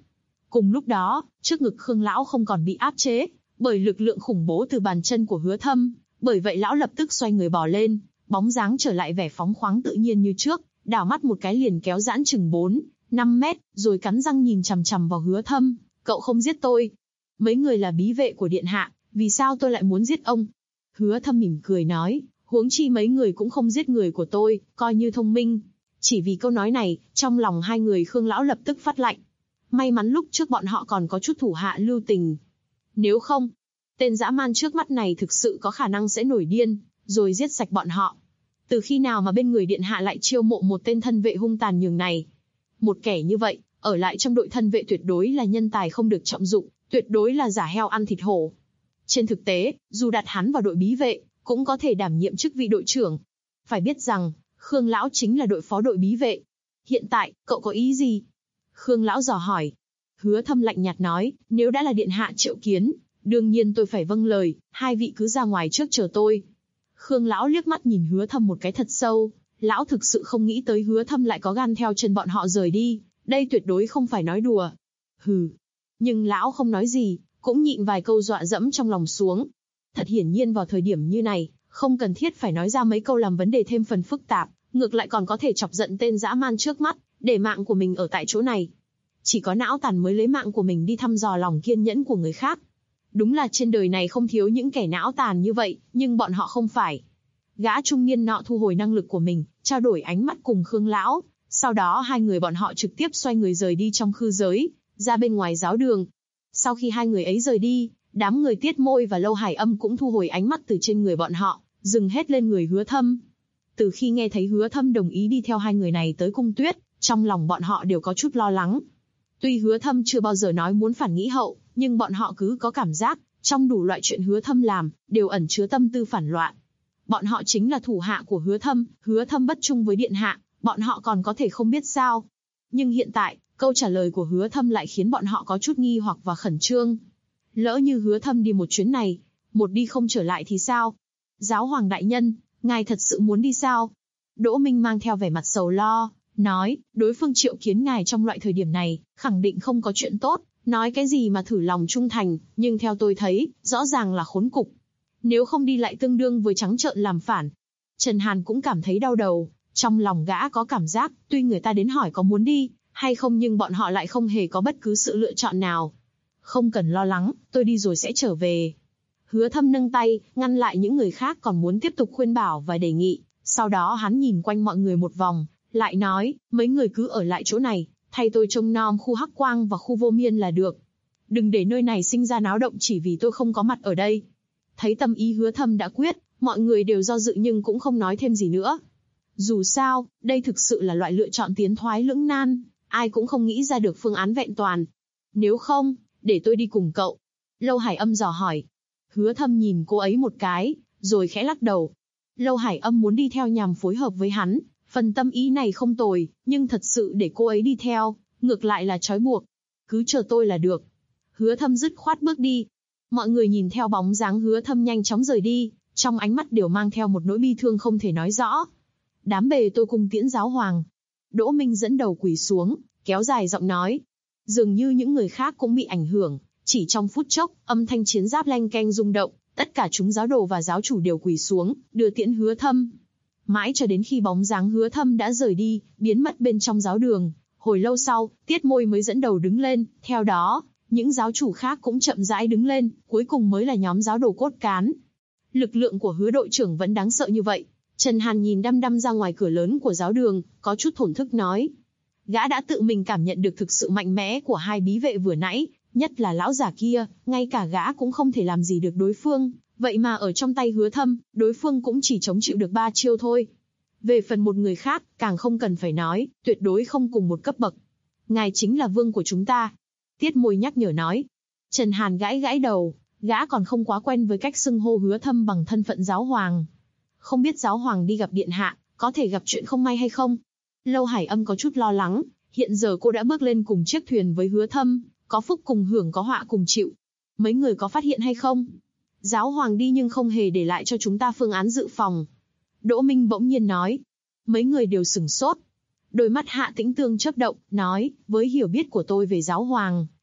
Cùng lúc đó, trước ngực Khương lão không còn bị áp chế bởi lực lượng khủng bố từ bàn chân của Hứa Thâm, bởi vậy lão lập tức xoay người bò lên, bóng dáng trở lại vẻ phóng khoáng tự nhiên như trước, đảo mắt một cái liền kéo giãn chừng 4-5 mét, rồi cắn răng nhìn chằm chằm vào Hứa Thâm, "Cậu không giết tôi. Mấy người là bí vệ của điện hạ, vì sao tôi lại muốn giết ông?" Hứa Thâm mỉm cười nói, "Huống chi mấy người cũng không giết người của tôi, coi như thông minh." Chỉ vì câu nói này, trong lòng hai người Khương lão lập tức phát lạnh. May mắn lúc trước bọn họ còn có chút thủ hạ lưu tình. Nếu không, tên dã man trước mắt này thực sự có khả năng sẽ nổi điên, rồi giết sạch bọn họ. Từ khi nào mà bên người điện hạ lại chiêu mộ một tên thân vệ hung tàn nhường này? Một kẻ như vậy, ở lại trong đội thân vệ tuyệt đối là nhân tài không được trọng dụng, tuyệt đối là giả heo ăn thịt hổ. Trên thực tế, dù đặt hắn vào đội bí vệ, cũng có thể đảm nhiệm chức vị đội trưởng. Phải biết rằng, Khương lão chính là đội phó đội bí vệ. Hiện tại, cậu có ý gì? Khương lão dò hỏi. Hứa Thâm lạnh nhạt nói, nếu đã là điện hạ triệu kiến, đương nhiên tôi phải vâng lời, hai vị cứ ra ngoài trước chờ tôi. Khương lão liếc mắt nhìn Hứa Thâm một cái thật sâu, lão thực sự không nghĩ tới Hứa Thâm lại có gan theo chân bọn họ rời đi, đây tuyệt đối không phải nói đùa. Hừ. Nhưng lão không nói gì, cũng nhịn vài câu dọa dẫm trong lòng xuống. Thật hiển nhiên vào thời điểm như này, không cần thiết phải nói ra mấy câu làm vấn đề thêm phần phức tạp, ngược lại còn có thể chọc giận tên dã man trước mắt, để mạng của mình ở tại chỗ này. Chỉ có não tàn mới lấy mạng của mình đi thăm dò lòng kiên nhẫn của người khác. Đúng là trên đời này không thiếu những kẻ não tàn như vậy, nhưng bọn họ không phải. Gã trung niên nọ thu hồi năng lực của mình, trao đổi ánh mắt cùng Khương lão, sau đó hai người bọn họ trực tiếp xoay người rời đi trong khư giới, ra bên ngoài giáo đường. Sau khi hai người ấy rời đi, đám người Tiết Môi và Lâu Hải Âm cũng thu hồi ánh mắt từ trên người bọn họ, dừng hết lên người Hứa Thâm. Từ khi nghe thấy Hứa Thâm đồng ý đi theo hai người này tới Cung Tuyết, trong lòng bọn họ đều có chút lo lắng. Tuy Hứa Thâm chưa bao giờ nói muốn phản nghĩ hậu, nhưng bọn họ cứ có cảm giác, trong đủ loại chuyện Hứa Thâm làm, đều ẩn chứa tâm tư phản loạn. Bọn họ chính là thủ hạ của Hứa Thâm bất trung với điện hạ, bọn họ còn có thể không biết sao. Nhưng hiện tại, câu trả lời của Hứa Thâm lại khiến bọn họ có chút nghi hoặc và khẩn trương. Lỡ như Hứa Thâm đi một chuyến này, một đi không trở lại thì sao? Giáo hoàng đại nhân, ngài thật sự muốn đi sao? Đỗ Minh mang theo vẻ mặt sầu lo, nói, đối phương triệu kiến ngài trong loại thời điểm này, khẳng định không có chuyện tốt, nói cái gì mà thử lòng trung thành, nhưng theo tôi thấy, rõ ràng là khốn cục. Nếu không đi lại tương đương với trắng trợn làm phản. Trần Hàn cũng cảm thấy đau đầu, trong lòng gã có cảm giác, tuy người ta đến hỏi có muốn đi, hay không nhưng bọn họ lại không hề có bất cứ sự lựa chọn nào. Không cần lo lắng, tôi đi rồi sẽ trở về. Hứa Thâm nâng tay, ngăn lại những người khác còn muốn tiếp tục khuyên bảo và đề nghị, sau đó hắn nhìn quanh mọi người một vòng, lại nói, mấy người cứ ở lại chỗ này, thay tôi trông nom khu Hắc Quang và khu Vô Miên là được. Đừng để nơi này sinh ra náo động chỉ vì tôi không có mặt ở đây. Thấy tâm ý Hứa Thâm đã quyết, mọi người đều do dự nhưng cũng không nói thêm gì nữa. Dù sao, đây thực sự là loại lựa chọn tiến thoái lưỡng nan, ai cũng không nghĩ ra được phương án vẹn toàn. Nếu không, để tôi đi cùng cậu. Lâu Hải Âm dò hỏi. Hứa Thâm nhìn cô ấy một cái, rồi khẽ lắc đầu. Lâu Hải Âm muốn đi theo nhằm phối hợp với hắn, phần tâm ý này không tồi, nhưng thật sự để cô ấy đi theo, ngược lại là trói buộc. Cứ chờ tôi là được. Hứa Thâm dứt khoát bước đi. Mọi người nhìn theo bóng dáng Hứa Thâm nhanh chóng rời đi, trong ánh mắt đều mang theo một nỗi bi thương không thể nói rõ. Đám bề tôi cùng tiễn giáo hoàng. Đỗ Minh dẫn đầu quỳ xuống, kéo dài giọng nói. Dường như những người khác cũng bị ảnh hưởng, chỉ trong phút chốc, âm thanh chiến giáp leng keng rung động, tất cả chúng giáo đồ và giáo chủ đều quỳ xuống, đưa tiễn Hứa Thâm. Mãi cho đến khi bóng dáng Hứa Thâm đã rời đi, biến mất bên trong giáo đường, hồi lâu sau, Tiết Môi mới dẫn đầu đứng lên, theo đó, những giáo chủ khác cũng chậm rãi đứng lên, cuối cùng mới là nhóm giáo đồ cốt cán. Lực lượng của Hứa đội trưởng vẫn đáng sợ như vậy. Trần Hàn nhìn đăm đăm ra ngoài cửa lớn của giáo đường, có chút thổn thức nói. Gã đã tự mình cảm nhận được thực sự mạnh mẽ của hai bí vệ vừa nãy, nhất là lão già kia, ngay cả gã cũng không thể làm gì được đối phương, vậy mà ở trong tay Hứa Thâm, đối phương cũng chỉ chống chịu được 3 chiêu thôi. Về phần một người khác, càng không cần phải nói, tuyệt đối không cùng một cấp bậc. Ngài chính là vương của chúng ta. Tiết Môi nhắc nhở nói. Trần Hàn gãi gãi đầu, gã còn không quá quen với cách xưng hô Hứa Thâm bằng thân phận giáo hoàng. Không biết giáo hoàng đi gặp điện hạ, có thể gặp chuyện không may hay không? Lâu Hải Âm có chút lo lắng, hiện giờ cô đã bước lên cùng chiếc thuyền với Hứa Thâm, có phúc cùng hưởng có họa cùng chịu. Mấy người có phát hiện hay không? Giáo hoàng đi nhưng không hề để lại cho chúng ta phương án dự phòng. Đỗ Minh bỗng nhiên nói. Mấy người đều sửng sốt. Đôi mắt Hạ Tĩnh Tương chớp động, nói, với hiểu biết của tôi về giáo hoàng,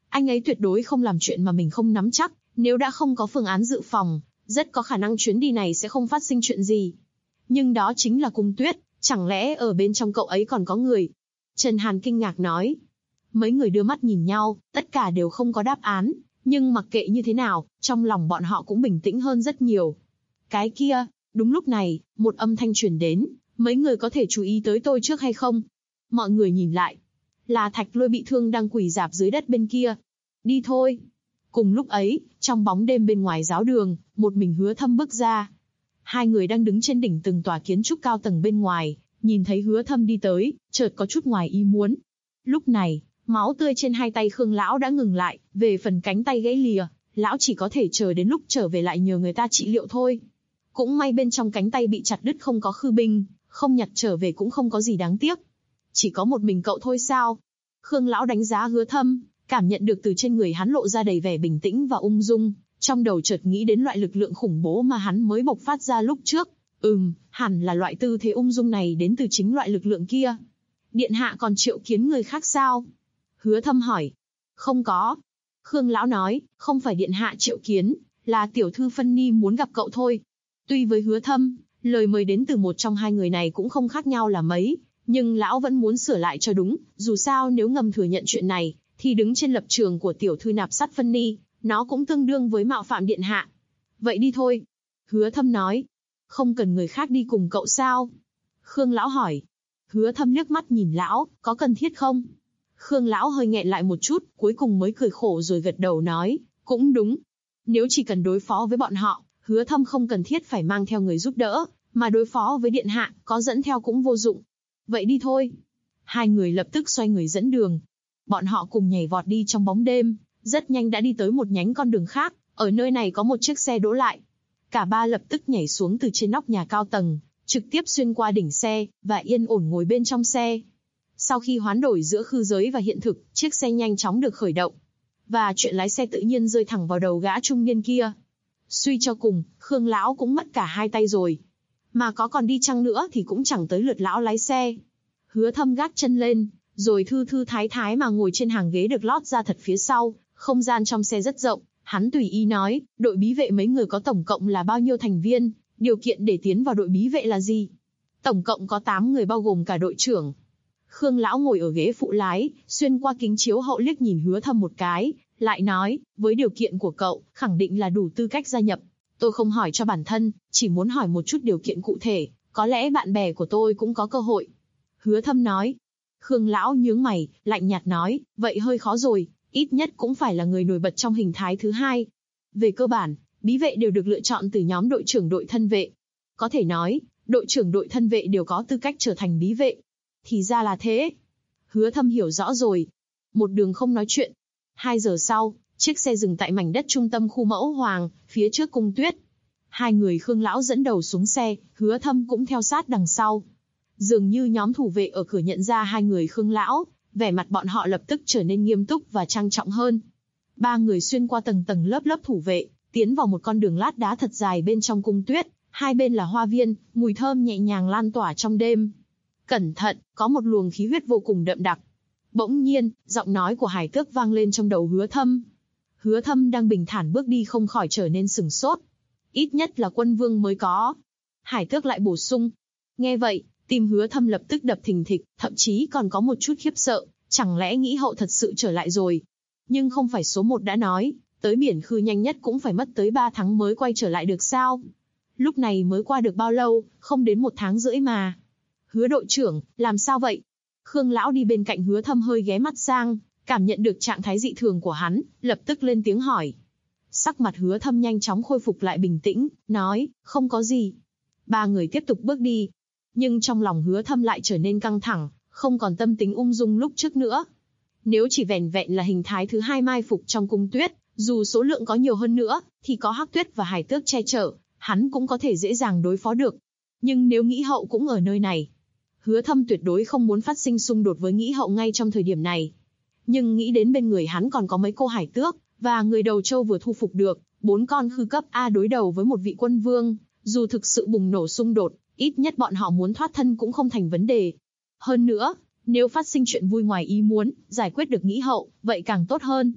Anh ấy tuyệt đối không làm chuyện mà mình không nắm chắc, nếu đã không có phương án dự phòng, rất có khả năng chuyến đi này sẽ không phát sinh chuyện gì. Nhưng đó chính là Cung Tuyết, chẳng lẽ ở bên trong cậu ấy còn có người? Trần Hàn kinh ngạc nói. Mấy người đưa mắt nhìn nhau, tất cả đều không có đáp án, nhưng mặc kệ như thế nào, trong lòng bọn họ cũng bình tĩnh hơn rất nhiều. Cái kia, đúng lúc này, một âm thanh truyền đến, mấy người có thể chú ý tới tôi trước hay không? Mọi người nhìn lại, là Thạch Lôi bị thương đang quỳ rạp dưới đất bên kia. Đi thôi. Cùng lúc ấy, trong bóng đêm bên ngoài giáo đường, một mình Hứa Thâm bước ra. Hai người đang đứng trên đỉnh từng tòa kiến trúc cao tầng bên ngoài, nhìn thấy Hứa Thâm đi tới, chợt có chút ngoài ý muốn. Lúc này, máu tươi trên hai tay Khương lão đã ngừng lại, về phần cánh tay gãy lìa, lão chỉ có thể chờ đến lúc trở về lại nhờ người ta trị liệu thôi. Cũng may bên trong cánh tay bị chặt đứt không có khư binh, không nhặt trở về cũng không có gì đáng tiếc. Chỉ có một mình cậu thôi sao? Khương lão đánh giá Hứa Thâm, cảm nhận được từ trên người hắn lộ ra đầy vẻ bình tĩnh và ung dung, trong đầu chợt nghĩ đến loại lực lượng khủng bố mà hắn mới bộc phát ra lúc trước. Hẳn là loại tư thế ung dung này đến từ chính loại lực lượng kia. Điện hạ còn triệu kiến người khác sao? Hứa Thâm hỏi. Không có. Khương lão nói, không phải điện hạ triệu kiến, là tiểu thư Phân Ni muốn gặp cậu thôi. Tuy với Hứa Thâm, lời mời đến từ một trong hai người này cũng không khác nhau là mấy, nhưng lão vẫn muốn sửa lại cho đúng, dù sao nếu ngầm thừa nhận chuyện này, thì đứng trên lập trường của tiểu thư nạp sát Phân Ni, nó cũng tương đương với mạo phạm điện hạ. Vậy đi thôi. Hứa Thâm nói. Không cần người khác đi cùng cậu sao? Khương lão hỏi. Hứa Thâm liếc mắt nhìn lão, có cần thiết không? Khương lão hơi nghẹn lại một chút, cuối cùng mới cười khổ rồi gật đầu nói, cũng đúng. Nếu chỉ cần đối phó với bọn họ, Hứa Thâm không cần thiết phải mang theo người giúp đỡ, mà đối phó với điện hạ, có dẫn theo cũng vô dụng. Vậy đi thôi. Hai người lập tức xoay người dẫn đường. Bọn họ cùng nhảy vọt đi trong bóng đêm, rất nhanh đã đi tới một nhánh con đường khác, ở nơi này có một chiếc xe đỗ lại. Cả ba lập tức nhảy xuống từ trên nóc nhà cao tầng, trực tiếp xuyên qua đỉnh xe, và yên ổn ngồi bên trong xe. Sau khi hoán đổi giữa khư giới và hiện thực, chiếc xe nhanh chóng được khởi động. Và chuyện lái xe tự nhiên rơi thẳng vào đầu gã trung niên kia. Suy cho cùng, Khương lão cũng mất cả hai tay rồi. Mà có còn đi chăng nữa thì cũng chẳng tới lượt lão lái xe. Hứa Thâm gác chân lên, rồi thư thư thái thái mà ngồi trên hàng ghế được lót ra thật phía sau, không gian trong xe rất rộng. Hắn tùy ý nói, đội bí vệ mấy người có tổng cộng là bao nhiêu thành viên, điều kiện để tiến vào đội bí vệ là gì? Tổng cộng có 8 người bao gồm cả đội trưởng. Khương lão ngồi ở ghế phụ lái, xuyên qua kính chiếu hậu liếc nhìn Hứa Thâm một cái, lại nói, với điều kiện của cậu, khẳng định là đủ tư cách gia nhập. Tôi không hỏi cho bản thân, chỉ muốn hỏi một chút điều kiện cụ thể, có lẽ bạn bè của tôi cũng có cơ hội. Hứa Thâm nói. Khương lão nhướng mày, lạnh nhạt nói, vậy hơi khó rồi, ít nhất cũng phải là người nổi bật trong hình thái thứ hai. Về cơ bản, bí vệ đều được lựa chọn từ nhóm đội trưởng đội thân vệ. Có thể nói, đội trưởng đội thân vệ đều có tư cách trở thành bí vệ. Thì ra là thế. Hứa Thâm hiểu rõ rồi. Một đường không nói chuyện. 2 giờ sau, chiếc xe dừng tại mảnh đất trung tâm khu Mẫu Hoàng, phía trước Cung Tuyết. Hai người Khương lão dẫn đầu xuống xe, Hứa Thâm cũng theo sát đằng sau. Dường như nhóm thủ vệ ở cửa nhận ra hai người Khương lão, vẻ mặt bọn họ lập tức trở nên nghiêm túc và trang trọng hơn. Ba người xuyên qua tầng tầng lớp lớp thủ vệ, tiến vào một con đường lát đá thật dài bên trong Cung Tuyết, hai bên là hoa viên, mùi thơm nhẹ nhàng lan tỏa trong đêm. Cẩn thận, có một luồng khí huyết vô cùng đậm đặc. Bỗng nhiên, giọng nói của Hải Tước vang lên trong đầu Hứa Thâm. Hứa Thâm đang bình thản bước đi không khỏi trở nên sửng sốt. Ít nhất là quân vương mới có. Hải Tước lại bổ sung. Nghe vậy, tim Hứa Thâm lập tức đập thình thịch, thậm chí còn có một chút khiếp sợ, chẳng lẽ nghĩ hậu thật sự trở lại rồi. Nhưng không phải số 1 đã nói, tới biển khư nhanh nhất cũng phải mất tới 3 tháng mới quay trở lại được sao? Lúc này mới qua được bao lâu, không đến 1 tháng rưỡi mà. Hứa đội trưởng, làm sao vậy? Khương lão đi bên cạnh Hứa Thâm hơi ghé mắt sang, cảm nhận được trạng thái dị thường của hắn, lập tức lên tiếng hỏi. Sắc mặt Hứa Thâm nhanh chóng khôi phục lại bình tĩnh, nói, không có gì. Ba người tiếp tục bước đi. Nhưng trong lòng Hứa Thâm lại trở nên căng thẳng, không còn tâm tính ung dung lúc trước nữa. Nếu chỉ vẻn vẹn là hình thái thứ hai mai phục trong Cung Tuyết, dù số lượng có nhiều hơn nữa, thì có Hắc Tuyết và Hải Tước che chở, hắn cũng có thể dễ dàng đối phó được. Nhưng nếu Nghĩ Hậu cũng ở nơi này, Hứa Thâm tuyệt đối không muốn phát sinh xung đột với Nghĩ Hậu ngay trong thời điểm này. Nhưng nghĩ đến bên người hắn còn có mấy cô Hải Tước, và người đầu châu vừa thu phục được, 4 con khư cấp A đối đầu với một vị quân vương, dù thực sự bùng nổ xung đột, ít nhất bọn họ muốn thoát thân cũng không thành vấn đề. Hơn nữa, nếu phát sinh chuyện vui ngoài ý muốn, giải quyết được Nghĩ Hậu, vậy càng tốt hơn.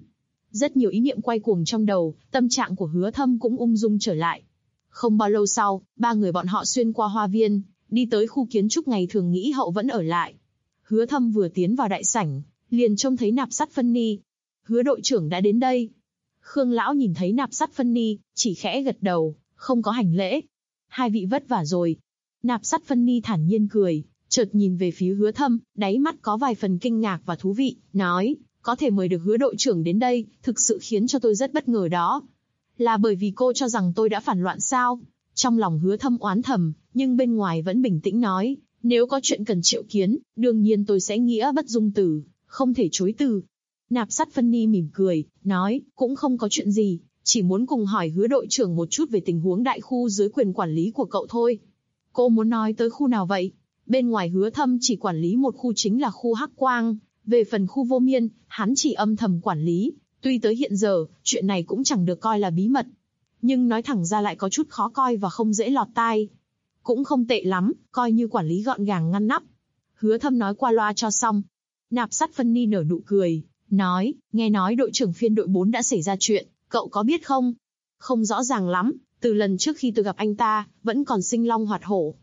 Rất nhiều ý niệm quay cuồng trong đầu, tâm trạng của Hứa Thâm cũng ung dung trở lại. Không bao lâu sau, ba người bọn họ xuyên qua hoa viên, đi tới khu kiến trúc ngày thường nghĩ hậu vẫn ở lại. Hứa Thâm vừa tiến vào đại sảnh, liền trông thấy Nạp Sắt Phân Ni. Hứa đội trưởng đã đến đây. Khương lão nhìn thấy Nạp Sắt Phân Ni, chỉ khẽ gật đầu, không có hành lễ. Hai vị vất vả rồi. Nạp Sắt Phân Ni thản nhiên cười, chợt nhìn về phía Hứa Thâm, đáy mắt có vài phần kinh ngạc và thú vị, nói, có thể mời được Hứa đội trưởng đến đây, thực sự khiến cho tôi rất bất ngờ đó. Là bởi vì cô cho rằng tôi đã phản loạn sao? Trong lòng Hứa Thâm oán thầm, nhưng bên ngoài vẫn bình tĩnh nói, nếu có chuyện cần triệu kiến, đương nhiên tôi sẽ nghĩa bất dung từ, không thể chối từ. Nạp Sắt Phân Ni mỉm cười, nói, cũng không có chuyện gì, chỉ muốn cùng hỏi Hứa đội trưởng một chút về tình huống đại khu dưới quyền quản lý của cậu thôi. Cô muốn nói tới khu nào vậy? Bên ngoài Hứa Thâm chỉ quản lý một khu, chính là khu Hắc Quang, về phần khu Vô Miên, hắn chỉ âm thầm quản lý, tuy tới hiện giờ, chuyện này cũng chẳng được coi là bí mật. Nhưng nói thẳng ra lại có chút khó coi và không dễ lọt tai. Cũng không tệ lắm, coi như quản lý gọn gàng ngăn nắp. Hứa Thâm nói qua loa cho xong. Nạp Sắt Phân Ni nở nụ cười, nói, nghe nói đội trưởng phiên đội 4 đã xảy ra chuyện, cậu có biết không? Không rõ ràng lắm, từ lần trước khi tôi gặp anh ta, vẫn còn sinh long hoạt hổ.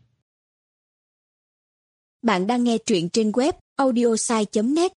Bạn đang nghe truyện trên web audiosai.net.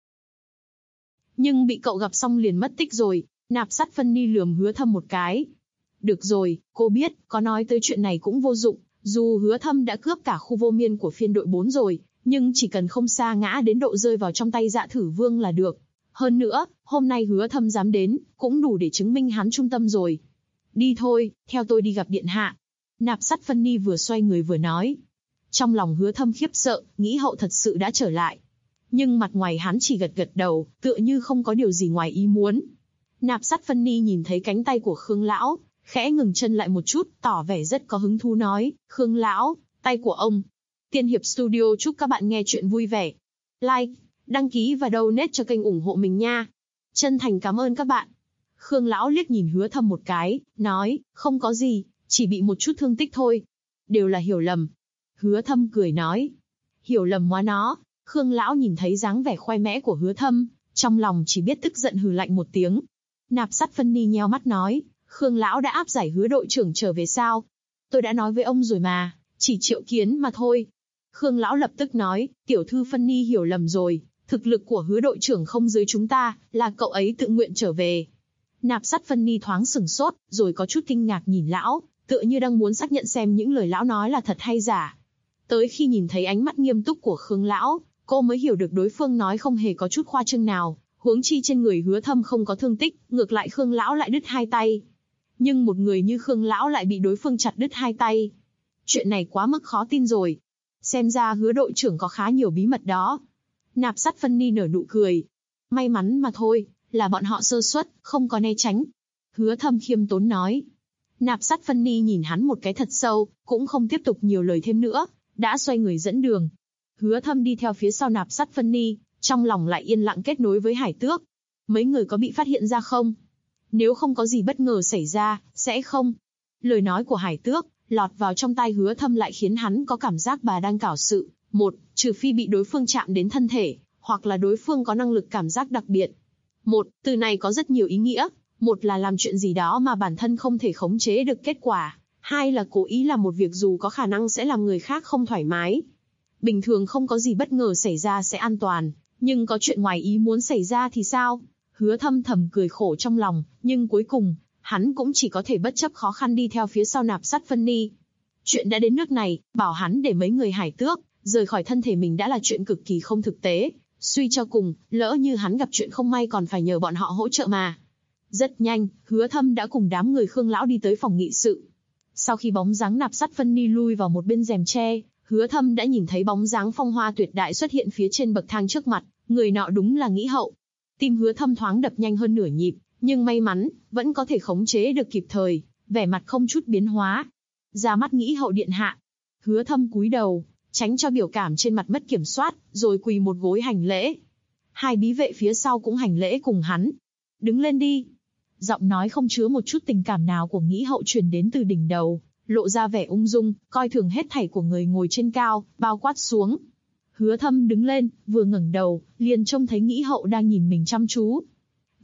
Nhưng bị cậu gặp xong liền mất tích rồi. Nạp Sắt Phân Ni lườm Hứa Thâm một cái. Được rồi, cô biết, có nói tới chuyện này cũng vô dụng, dù Hứa Thâm đã cướp cả khu Vô Miên của phiên đội 4 rồi, nhưng chỉ cần không sa ngã đến độ rơi vào trong tay Dạ Thử Vương là được. Hơn nữa, hôm nay Hứa Thâm dám đến, cũng đủ để chứng minh hắn trung tâm rồi. Đi thôi, theo tôi đi gặp điện hạ. Nạp Sắt Phân Ni vừa xoay người vừa nói. Trong lòng Hứa Thâm khiếp sợ, nghĩ hậu thật sự đã trở lại. Nhưng mặt ngoài hắn chỉ gật gật đầu, tựa như không có điều gì ngoài ý muốn. Nạp Sắt Phân Ni nhìn thấy cánh tay của Khương lão, khẽ ngừng chân lại một chút, tỏ vẻ rất có hứng thú nói, Khương lão, tay của ông. Tiên Hiệp Studio chúc các bạn nghe chuyện vui vẻ. Like, đăng ký và donate cho kênh ủng hộ mình nha. Chân thành cảm ơn các bạn. Khương lão liếc nhìn Hứa Thâm một cái, nói, không có gì, chỉ bị một chút thương tích thôi. Đều là hiểu lầm. Hứa Thâm cười nói, hiểu lầm hóa nó. Khương lão nhìn thấy dáng vẻ khoe mẽ của Hứa Thâm, trong lòng chỉ biết tức giận hừ lạnh một tiếng. Nạp Sắt Phân Ni nheo mắt nói, Khương lão đã áp giải Hứa đội trưởng trở về sao? Tôi đã nói với ông rồi mà, chỉ triệu kiến mà thôi. Khương lão lập tức nói, tiểu thư Phân Ni hiểu lầm rồi, thực lực của Hứa đội trưởng không dưới chúng ta, là cậu ấy tự nguyện trở về. Nạp Sắt Phân Ni thoáng sửng sốt, rồi có chút kinh ngạc nhìn lão, tựa như đang muốn xác nhận xem những lời lão nói là thật hay giả. Tới khi nhìn thấy ánh mắt nghiêm túc của Khương lão, cô mới hiểu được đối phương nói không hề có chút khoa trương nào, huống chi trên người Hứa Thâm không có thương tích, ngược lại Khương lão lại đứt hai tay. Nhưng một người như Khương lão lại bị đối phương chặt đứt hai tay. Chuyện này quá mức khó tin rồi. Xem ra Hứa đội trưởng có khá nhiều bí mật đó. Nạp Sắt Phân Ni nở nụ cười. May mắn mà thôi, là bọn họ sơ suất, không có né tránh. Hứa Thâm khiêm tốn nói. Nạp Sắt Phân Ni nhìn hắn một cái thật sâu, cũng không tiếp tục nhiều lời thêm nữa, đã xoay người dẫn đường. Hứa Thâm đi theo phía sau Nạp Sắt Phân Ni, trong lòng lại yên lặng kết nối với Hải Tước. Mấy người có bị phát hiện ra không? Nếu không có gì bất ngờ xảy ra, sẽ không. Lời nói của Hải Tước lọt vào trong tai Hứa Thâm lại khiến hắn có cảm giác bà đang cảo sự. Một, trừ phi bị đối phương chạm đến thân thể, hoặc là đối phương có năng lực cảm giác đặc biệt. Một, từ này có rất nhiều ý nghĩa. Một là làm chuyện gì đó mà bản thân không thể khống chế được kết quả. Hai là cố ý làm một việc dù có khả năng sẽ làm người khác không thoải mái. Bình thường không có gì bất ngờ xảy ra sẽ an toàn, nhưng có chuyện ngoài ý muốn xảy ra thì sao? Hứa Thâm thầm cười khổ trong lòng, nhưng cuối cùng, hắn cũng chỉ có thể bất chấp khó khăn đi theo phía sau Nạp Sắt Phân Ni. Chuyện đã đến nước này, bảo hắn để mấy người Hải Tước rời khỏi thân thể mình đã là chuyện cực kỳ không thực tế. Suy cho cùng, lỡ như hắn gặp chuyện không may còn phải nhờ bọn họ hỗ trợ mà. Rất nhanh, Hứa Thâm đã cùng đám người Khương lão đi tới phòng nghị sự. Sau khi bóng dáng Nạp Sắt Phân Ni lui vào một bên rèm tre, Hứa Thâm đã nhìn thấy bóng dáng phong hoa tuyệt đại xuất hiện phía trên bậc thang trước mặt, người nọ đúng là Nghĩ Hậu. Tim Hứa Thâm thoáng đập nhanh hơn nửa nhịp, nhưng may mắn, vẫn có thể khống chế được kịp thời, vẻ mặt không chút biến hóa. Ra mắt Nghĩ Hậu điện hạ. Hứa Thâm cúi đầu, tránh cho biểu cảm trên mặt mất kiểm soát, rồi quỳ một gối hành lễ. Hai bí vệ phía sau cũng hành lễ cùng hắn. Đứng lên đi. Giọng nói không chứa một chút tình cảm nào của Nghĩ Hậu truyền đến từ đỉnh đầu, lộ ra vẻ ung dung, coi thường hết thảy của người ngồi trên cao, bao quát xuống. Hứa Thâm đứng lên, vừa ngẩng đầu, liền trông thấy Nghĩ Hậu đang nhìn mình chăm chú.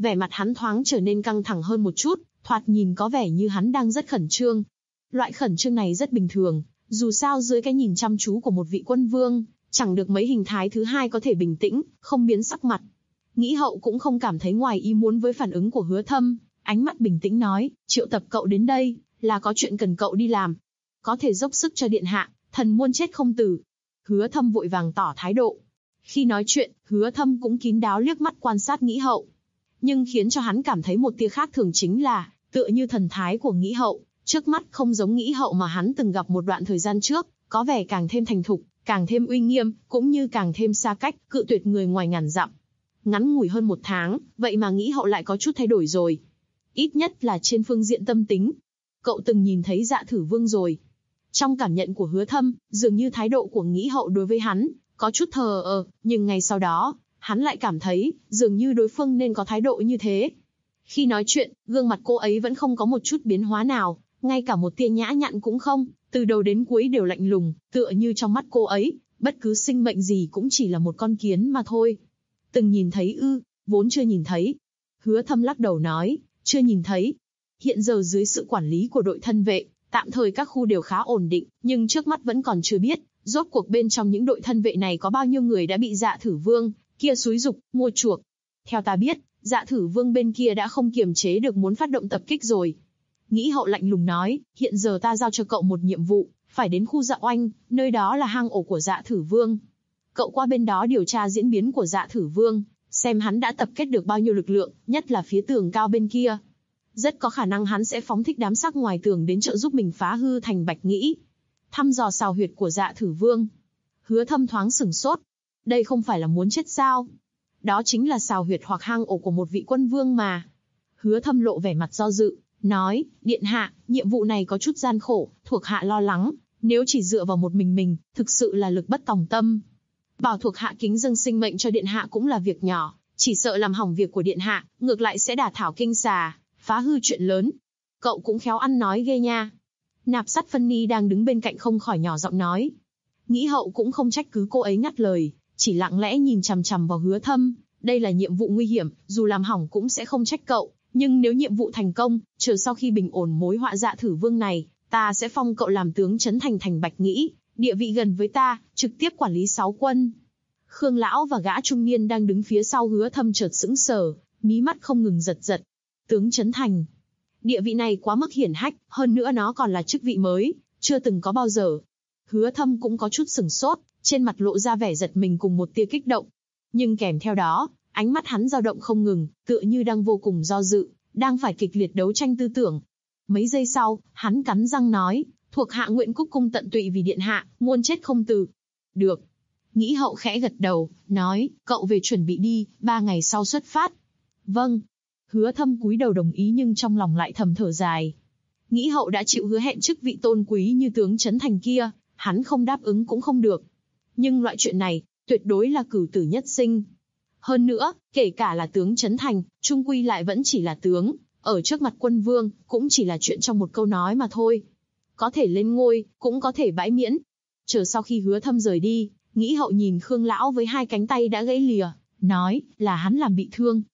vẻ mặt hắn thoáng trở nên căng thẳng hơn một chút, thoạt nhìn có vẻ như hắn đang rất khẩn trương. Loại khẩn trương này rất bình thường, dù sao dưới cái nhìn chăm chú của một vị quân vương, chẳng được mấy hình thái thứ hai có thể bình tĩnh, không biến sắc mặt. Nghĩ Hậu cũng không cảm thấy ngoài ý muốn với phản ứng của Hứa Thâm, ánh mắt bình tĩnh nói, triệu tập cậu đến đây, là có chuyện cần cậu đi làm. Có thể dốc sức cho điện hạ, thần muôn chết không tử. Hứa Thâm vội vàng tỏ thái độ. Khi nói chuyện, Hứa Thâm cũng kín đáo liếc mắt quan sát Nghĩ Hậu. Nhưng khiến cho hắn cảm thấy một tia khác thường chính là, tựa như thần thái của Nghĩ Hậu, trước mắt không giống Nghĩ Hậu mà hắn từng gặp một đoạn thời gian trước, có vẻ càng thêm thành thục, càng thêm uy nghiêm, cũng như càng thêm xa cách, cự tuyệt người ngoài ngàn dặm. Ngắn ngủi hơn 1 tháng, vậy mà Nghĩ Hậu lại có chút thay đổi rồi. Ít nhất là trên phương diện tâm tính. Cậu từng nhìn thấy Dạ Thử Vương rồi. Trong cảm nhận của Hứa Thâm, dường như thái độ của Nghĩ Hậu đối với hắn có chút thờ ơ, nhưng ngay sau đó, hắn lại cảm thấy, dường như đối phương nên có thái độ như thế. Khi nói chuyện, gương mặt cô ấy vẫn không có một chút biến hóa nào, ngay cả một tia nhã nhặn cũng không, từ đầu đến cuối đều lạnh lùng, tựa như trong mắt cô ấy, bất cứ sinh mệnh gì cũng chỉ là một con kiến mà thôi. Từng nhìn thấy ư? Vốn chưa nhìn thấy. Hứa Thâm lắc đầu nói, chưa nhìn thấy. Hiện giờ dưới sự quản lý của đội thân vệ, tạm thời các khu đều khá ổn định, nhưng trước mắt vẫn còn chưa biết, rốt cuộc bên trong những đội thân vệ này có bao nhiêu người đã bị Dạ Thử Vương kia xúi giục, mua chuộc. Theo ta biết, Dạ Thử Vương bên kia đã không kiềm chế được muốn phát động tập kích rồi. Nghĩ Hậu lạnh lùng nói, hiện giờ ta giao cho cậu một nhiệm vụ, phải đến khu Dạ Oanh, nơi đó là hang ổ của Dạ Thử Vương. Cậu qua bên đó điều tra diễn biến của Dạ Thử Vương, xem hắn đã tập kết được bao nhiêu lực lượng, nhất là phía tường cao bên kia. Rất có khả năng hắn sẽ phóng thích đám xác ngoài tường đến trợ giúp mình phá hư thành Bạch Nghĩ. Thăm dò sào huyệt của Dạ Thử Vương. Hứa Thâm thoáng sửng sốt. Đây không phải là muốn chết sao? Đó chính là sào huyệt hoặc hang ổ của một vị quân vương mà. Hứa Thâm lộ vẻ mặt do dự, nói, điện hạ, nhiệm vụ này có chút gian khổ, thuộc hạ lo lắng, nếu chỉ dựa vào một mình, thực sự là lực bất tòng tâm. Bảo thuộc hạ kính dâng sinh mệnh cho điện hạ cũng là việc nhỏ, chỉ sợ làm hỏng việc của điện hạ, ngược lại sẽ đả thảo kinh xà, phá hư chuyện lớn. Cậu cũng khéo ăn nói ghê nha. Nạp Sắt Phân Ni đang đứng bên cạnh không khỏi nhỏ giọng nói. Nghĩ Hậu cũng không trách cứ cô ấy ngắt lời, chỉ lặng lẽ nhìn chằm chằm vào Hứa Thâm. Đây là nhiệm vụ nguy hiểm, dù làm hỏng cũng sẽ không trách cậu, nhưng nếu nhiệm vụ thành công, chờ sau khi bình ổn mối họa Dạ Thử Vương này, ta sẽ phong cậu làm tướng trấn thành Bạch Nghĩ, địa vị gần với ta, trực tiếp quản lý 6 quân. Khương lão và gã trung niên đang đứng phía sau Hứa Thâm chợt sững sờ, mí mắt không ngừng giật giật. Tướng trấn thành, địa vị này quá mức hiển hách, hơn nữa nó còn là chức vị mới, chưa từng có bao giờ. Hứa Thâm cũng có chút sửng sốt, trên mặt lộ ra vẻ giật mình cùng một tia kích động. Nhưng kèm theo đó, ánh mắt hắn dao động không ngừng, tựa như đang vô cùng do dự, đang phải kịch liệt đấu tranh tư tưởng. Mấy giây sau, hắn cắn răng nói, thuộc hạ nguyện cúc cung tận tụy vì điện hạ, muôn chết không từ. Được. Nghĩ Hậu khẽ gật đầu, nói, cậu về chuẩn bị đi, 3 ngày sau xuất phát. Vâng. Hứa Thâm cúi đầu đồng ý nhưng trong lòng lại thầm thở dài. Nghĩ Hậu đã chịu hứa hẹn chức vị tôn quý như tướng trấn thành kia, hắn không đáp ứng cũng không được. Nhưng loại chuyện này, tuyệt đối là cửu tử nhất sinh. Hơn nữa, kể cả là tướng trấn thành, chung quy lại vẫn chỉ là tướng, ở trước mặt quân vương, cũng chỉ là chuyện trong một câu nói mà thôi. Có thể lên ngôi, cũng có thể bãi miễn. Chờ sau khi Hứa Thâm rời đi, Nghĩ Hậu nhìn Khương lão với 2 cánh tay đã gãy lìa, nói, là hắn làm bị thương.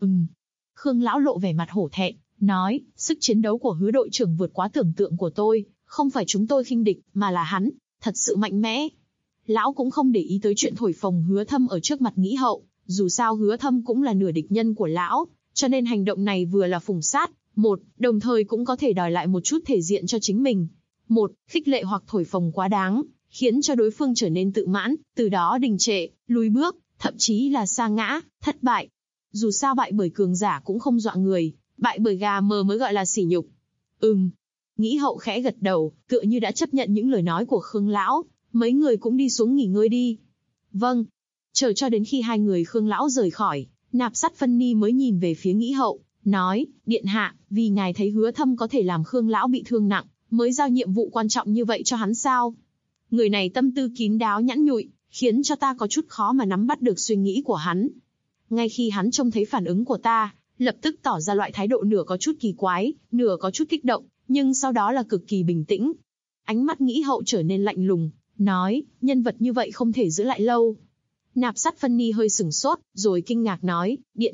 Khương lão lộ vẻ mặt hổ thẹn, nói, sức chiến đấu của Hứa đội trưởng vượt quá tưởng tượng của tôi, không phải chúng tôi khinh địch, mà là hắn, thật sự mạnh mẽ. Lão cũng không để ý tới chuyện thổi phồng Hứa Thâm ở trước mặt Nghĩ Hậu, dù sao Hứa Thâm cũng là nửa địch nhân của lão, cho nên hành động này vừa là phủng sát, đồng thời cũng có thể đòi lại một chút thể diện cho chính mình. Khích lệ hoặc thổi phồng quá đáng, khiến cho đối phương trở nên tự mãn, từ đó đình trệ, lùi bước, thậm chí là sa ngã, thất bại. Dù sao bại bởi cường giả cũng không dọa người, bại bởi gà mờ mới gọi là sỉ nhục. Nghĩ Hậu khẽ gật đầu, tựa như đã chấp nhận những lời nói của Khương lão, mấy người cũng đi xuống nghỉ ngơi đi. Vâng. Chờ cho đến khi 2 người Khương lão rời khỏi, Nạp Sắt Phân Ni mới nhìn về phía Nghĩ Hậu, nói, điện hạ, vì ngài thấy Hứa Thâm có thể làm Khương lão bị thương nặng, mới giao nhiệm vụ quan trọng như vậy cho hắn sao? Người này tâm tư kín đáo nhẵn nhụi, khiến cho ta có chút khó mà nắm bắt được suy nghĩ của hắn. Ngay khi hắn trông thấy phản ứng của ta, lập tức tỏ ra loại thái độ nửa có chút kỳ quái, nửa có chút kích động, nhưng sau đó là cực kỳ bình tĩnh. Ánh mắt Nghĩ Hậu trở nên lạnh lùng, nói, nhân vật như vậy không thể giữ lại lâu. Nạp Sắt Phân Ni hơi sửng sốt, rồi kinh ngạc nói, điện hạ,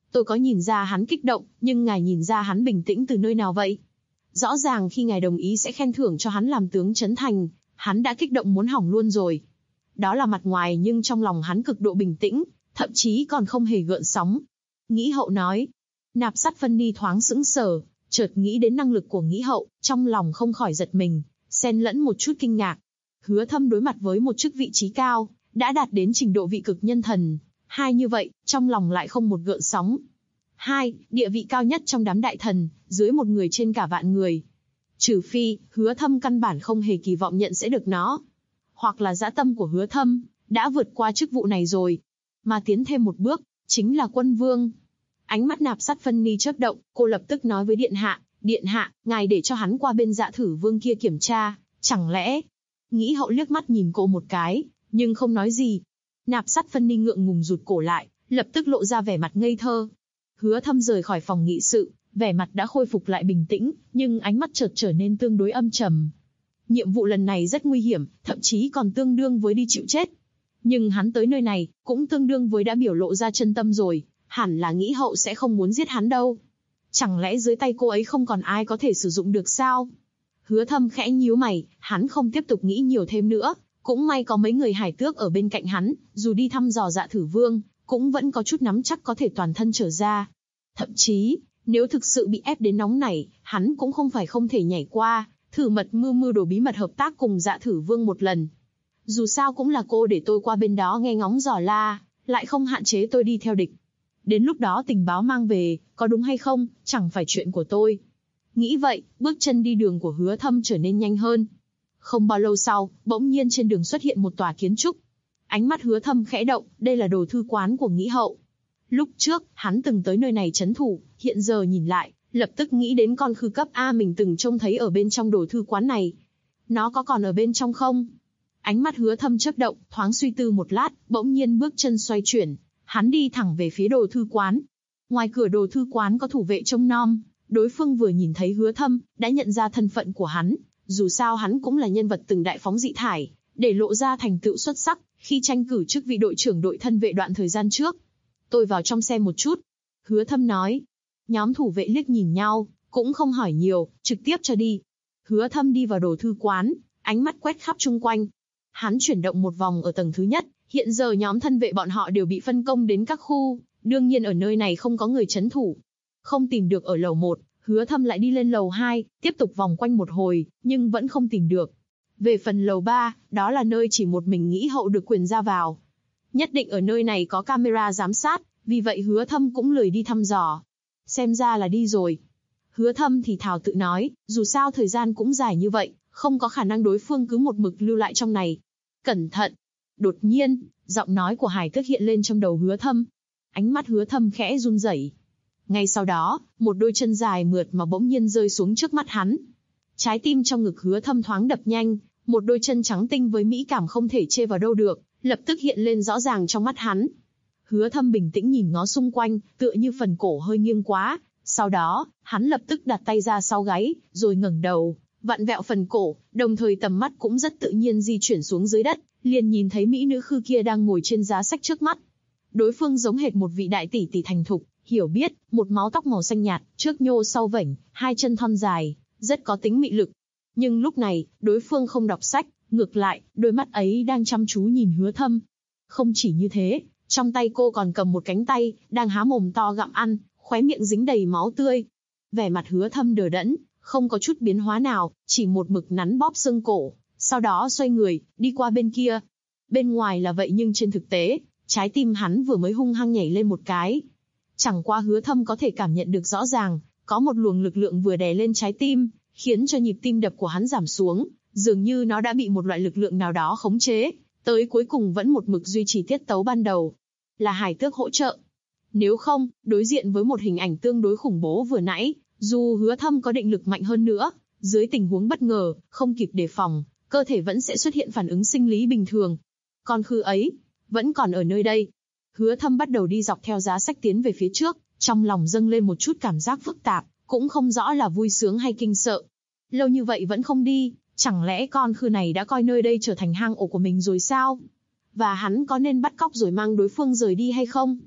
Tôi có nhìn ra hắn kích động, nhưng ngài nhìn ra hắn bình tĩnh từ nơi nào vậy? Rõ ràng khi ngài đồng ý sẽ khen thưởng cho hắn làm tướng trấn thành, hắn đã kích động muốn hỏng luôn rồi. Đó là mặt ngoài, nhưng trong lòng hắn cực độ bình tĩnh, thậm chí còn không hề gợn sóng. Nghĩ hậu nói. Nạp Sát Phân Ni thoáng sững sờ, chợt nghĩ đến năng lực của Nghĩ hậu, trong lòng không khỏi giật mình, xen lẫn một chút kinh ngạc. Hứa Thâm đối mặt với một chức vị trí cao, đã đạt đến trình độ vị cực nhân thần. Hai như vậy, trong lòng lại không một gợn sóng. Hai, địa vị cao nhất trong đám đại thần, dưới một người trên cả vạn người. Trừ phi, Hứa Thâm căn bản không hề kỳ vọng nhận sẽ được nó. Hoặc là dã tâm của Hứa Thâm đã vượt qua chức vụ này rồi, mà tiến thêm một bước, chính là quân vương. Ánh mắt Nạp Sát Phân Ni chớp động, cô lập tức nói với Điện hạ, ngài để cho hắn qua bên Dạ Thử Vương kia kiểm tra, chẳng lẽ? Nghĩ hậu liếc mắt nhìn cô một cái, nhưng không nói gì. Nạp Sát Phân Ni ngượng ngùng rụt cổ lại, lập tức lộ ra vẻ mặt ngây thơ. Hứa Thâm rời khỏi phòng nghị sự, vẻ mặt đã khôi phục lại bình tĩnh, nhưng ánh mắt chợt trở nên tương đối âm trầm. Nhiệm vụ lần này rất nguy hiểm, thậm chí còn tương đương với đi chịu chết. Nhưng hắn tới nơi này, cũng tương đương với đã biểu lộ ra chân tâm rồi, hẳn là Nghĩ hậu sẽ không muốn giết hắn đâu. Chẳng lẽ dưới tay cô ấy không còn ai có thể sử dụng được sao? Hứa Thâm khẽ nhíu mày, hắn không tiếp tục nghĩ nhiều thêm nữa, cũng may có mấy người hải tước ở bên cạnh hắn, dù đi thăm dò Dạ Thử Vương, cũng vẫn có chút nắm chắc có thể toàn thân trở ra. Thậm chí, nếu thực sự bị ép đến nóng nảy, hắn cũng không phải không thể nhảy qua, thử mật mưu đồ bí mật hợp tác cùng Dạ Thử Vương một lần. Dù sao cũng là cô để tôi qua bên đó nghe ngóng dò la, lại không hạn chế tôi đi theo địch. Đến lúc đó tình báo mang về, có đúng hay không, chẳng phải chuyện của tôi. Nghĩ vậy, bước chân đi đường của Hứa Thâm trở nên nhanh hơn. Không bao lâu sau, bỗng nhiên trên đường xuất hiện một tòa kiến trúc. Ánh mắt Hứa Thâm khẽ động, đây là đồ thư quán của Nghĩ hậu. Lúc trước, hắn từng tới nơi này trấn thủ, hiện giờ nhìn lại, lập tức nghĩ đến con khư cấp A mình từng trông thấy ở bên trong đồ thư quán này. Nó có còn ở bên trong không? Ánh mắt Hứa Thâm chớp động, thoáng suy tư một lát, bỗng nhiên bước chân xoay chuyển, hắn đi thẳng về phía đồ thư quán. Ngoài cửa đồ thư quán có thủ vệ trông nom, đối phương vừa nhìn thấy Hứa Thâm, đã nhận ra thân phận của hắn, dù sao hắn cũng là nhân vật từng đại phóng dị thải, để lộ ra thành tựu xuất sắc, khi tranh cử chức vị đội trưởng đội thân vệ đoạn thời gian trước. Tôi vào trong xem một chút. Hứa Thâm nói. Nhóm thủ vệ liếc nhìn nhau, cũng không hỏi nhiều, trực tiếp cho đi. Hứa Thâm đi vào đồ thư quán, ánh mắt quét khắp chung quanh. Hắn chuyển động một vòng ở tầng thứ nhất, hiện giờ nhóm thân vệ bọn họ đều bị phân công đến các khu, đương nhiên ở nơi này không có người trấn thủ. Không tìm được ở lầu 1, Hứa Thâm lại đi lên lầu 2, tiếp tục vòng quanh một hồi, nhưng vẫn không tìm được. Về phần lầu 3, đó là nơi chỉ một mình Nghĩ hậu được quyền ra vào. Nhất định ở nơi này có camera giám sát, vì vậy Hứa Thâm cũng lười đi thăm dò. Xem ra là đi rồi. Hứa Thâm thì thào tự nói, dù sao thời gian cũng dài như vậy, không có khả năng đối phương cứ một mực lưu lại trong này. Cẩn thận! Đột nhiên, giọng nói của Hải Tước hiện lên trong đầu Hứa Thâm. Ánh mắt Hứa Thâm khẽ run rẩy. Ngay sau đó, một đôi chân dài mượt mà bỗng nhiên rơi xuống trước mắt hắn. Trái tim trong ngực Hứa Thâm thoáng đập nhanh, một đôi chân trắng tinh với mỹ cảm không thể chê vào đâu được, lập tức hiện lên rõ ràng trong mắt hắn. Hứa Thâm bình tĩnh nhìn ngó xung quanh, tựa như phần cổ hơi nghiêng quá, sau đó, hắn lập tức đặt tay ra sau gáy, rồi ngẩng đầu, vặn vẹo phần cổ, đồng thời tầm mắt cũng rất tự nhiên di chuyển xuống dưới đất, liền nhìn thấy mỹ nữ khư kia đang ngồi trên giá sách trước mắt. Đối phương giống hệt một vị đại tỷ tỷ thành thục, hiểu biết, một mái tóc màu xanh nhạt, trước nhô sau vểnh, hai chân thon dài, rất có tính mị lực. Nhưng lúc này, đối phương không đọc sách, ngược lại, đôi mắt ấy đang chăm chú nhìn Hứa Thâm. Không chỉ như thế, trong tay cô còn cầm một cánh tay, đang há mồm to gặm ăn, khóe miệng dính đầy máu tươi. Vẻ mặt Hứa Thâm đờ đẫn, không có chút biến hóa nào, chỉ một mực nắn bóp xương cổ, sau đó xoay người, đi qua bên kia. Bên ngoài là vậy nhưng trên thực tế, trái tim hắn vừa mới hung hăng nhảy lên một cái. Chẳng qua Hứa Thâm có thể cảm nhận được rõ ràng, có một luồng lực lượng vừa đè lên trái tim, khiến cho nhịp tim đập của hắn giảm xuống, dường như nó đã bị một loại lực lượng nào đó khống chế, tới cuối cùng vẫn một mực duy trì tiết tấu ban đầu. Là Hải Tước hỗ trợ. Nếu không, đối diện với một hình ảnh tương đối khủng bố vừa nãy, dù Hứa Thâm có định lực mạnh hơn nữa, dưới tình huống bất ngờ, không kịp đề phòng, cơ thể vẫn sẽ xuất hiện phản ứng sinh lý bình thường. Con khư ấy, vẫn còn ở nơi đây. Hứa Thâm bắt đầu đi dọc theo giá sách tiến về phía trước, trong lòng dâng lên một chút cảm giác phức tạp, cũng không rõ là vui sướng hay kinh sợ. Lâu như vậy vẫn không đi, chẳng lẽ con khư này đã coi nơi đây trở thành hang ổ của mình rồi sao? Và hắn có nên bắt cóc rồi mang đối phương rời đi hay không?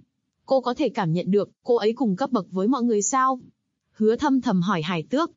Cô có thể cảm nhận được, cô ấy cùng cấp bậc với mọi người sao? Hứa Thâm thầm hỏi Hải Tước.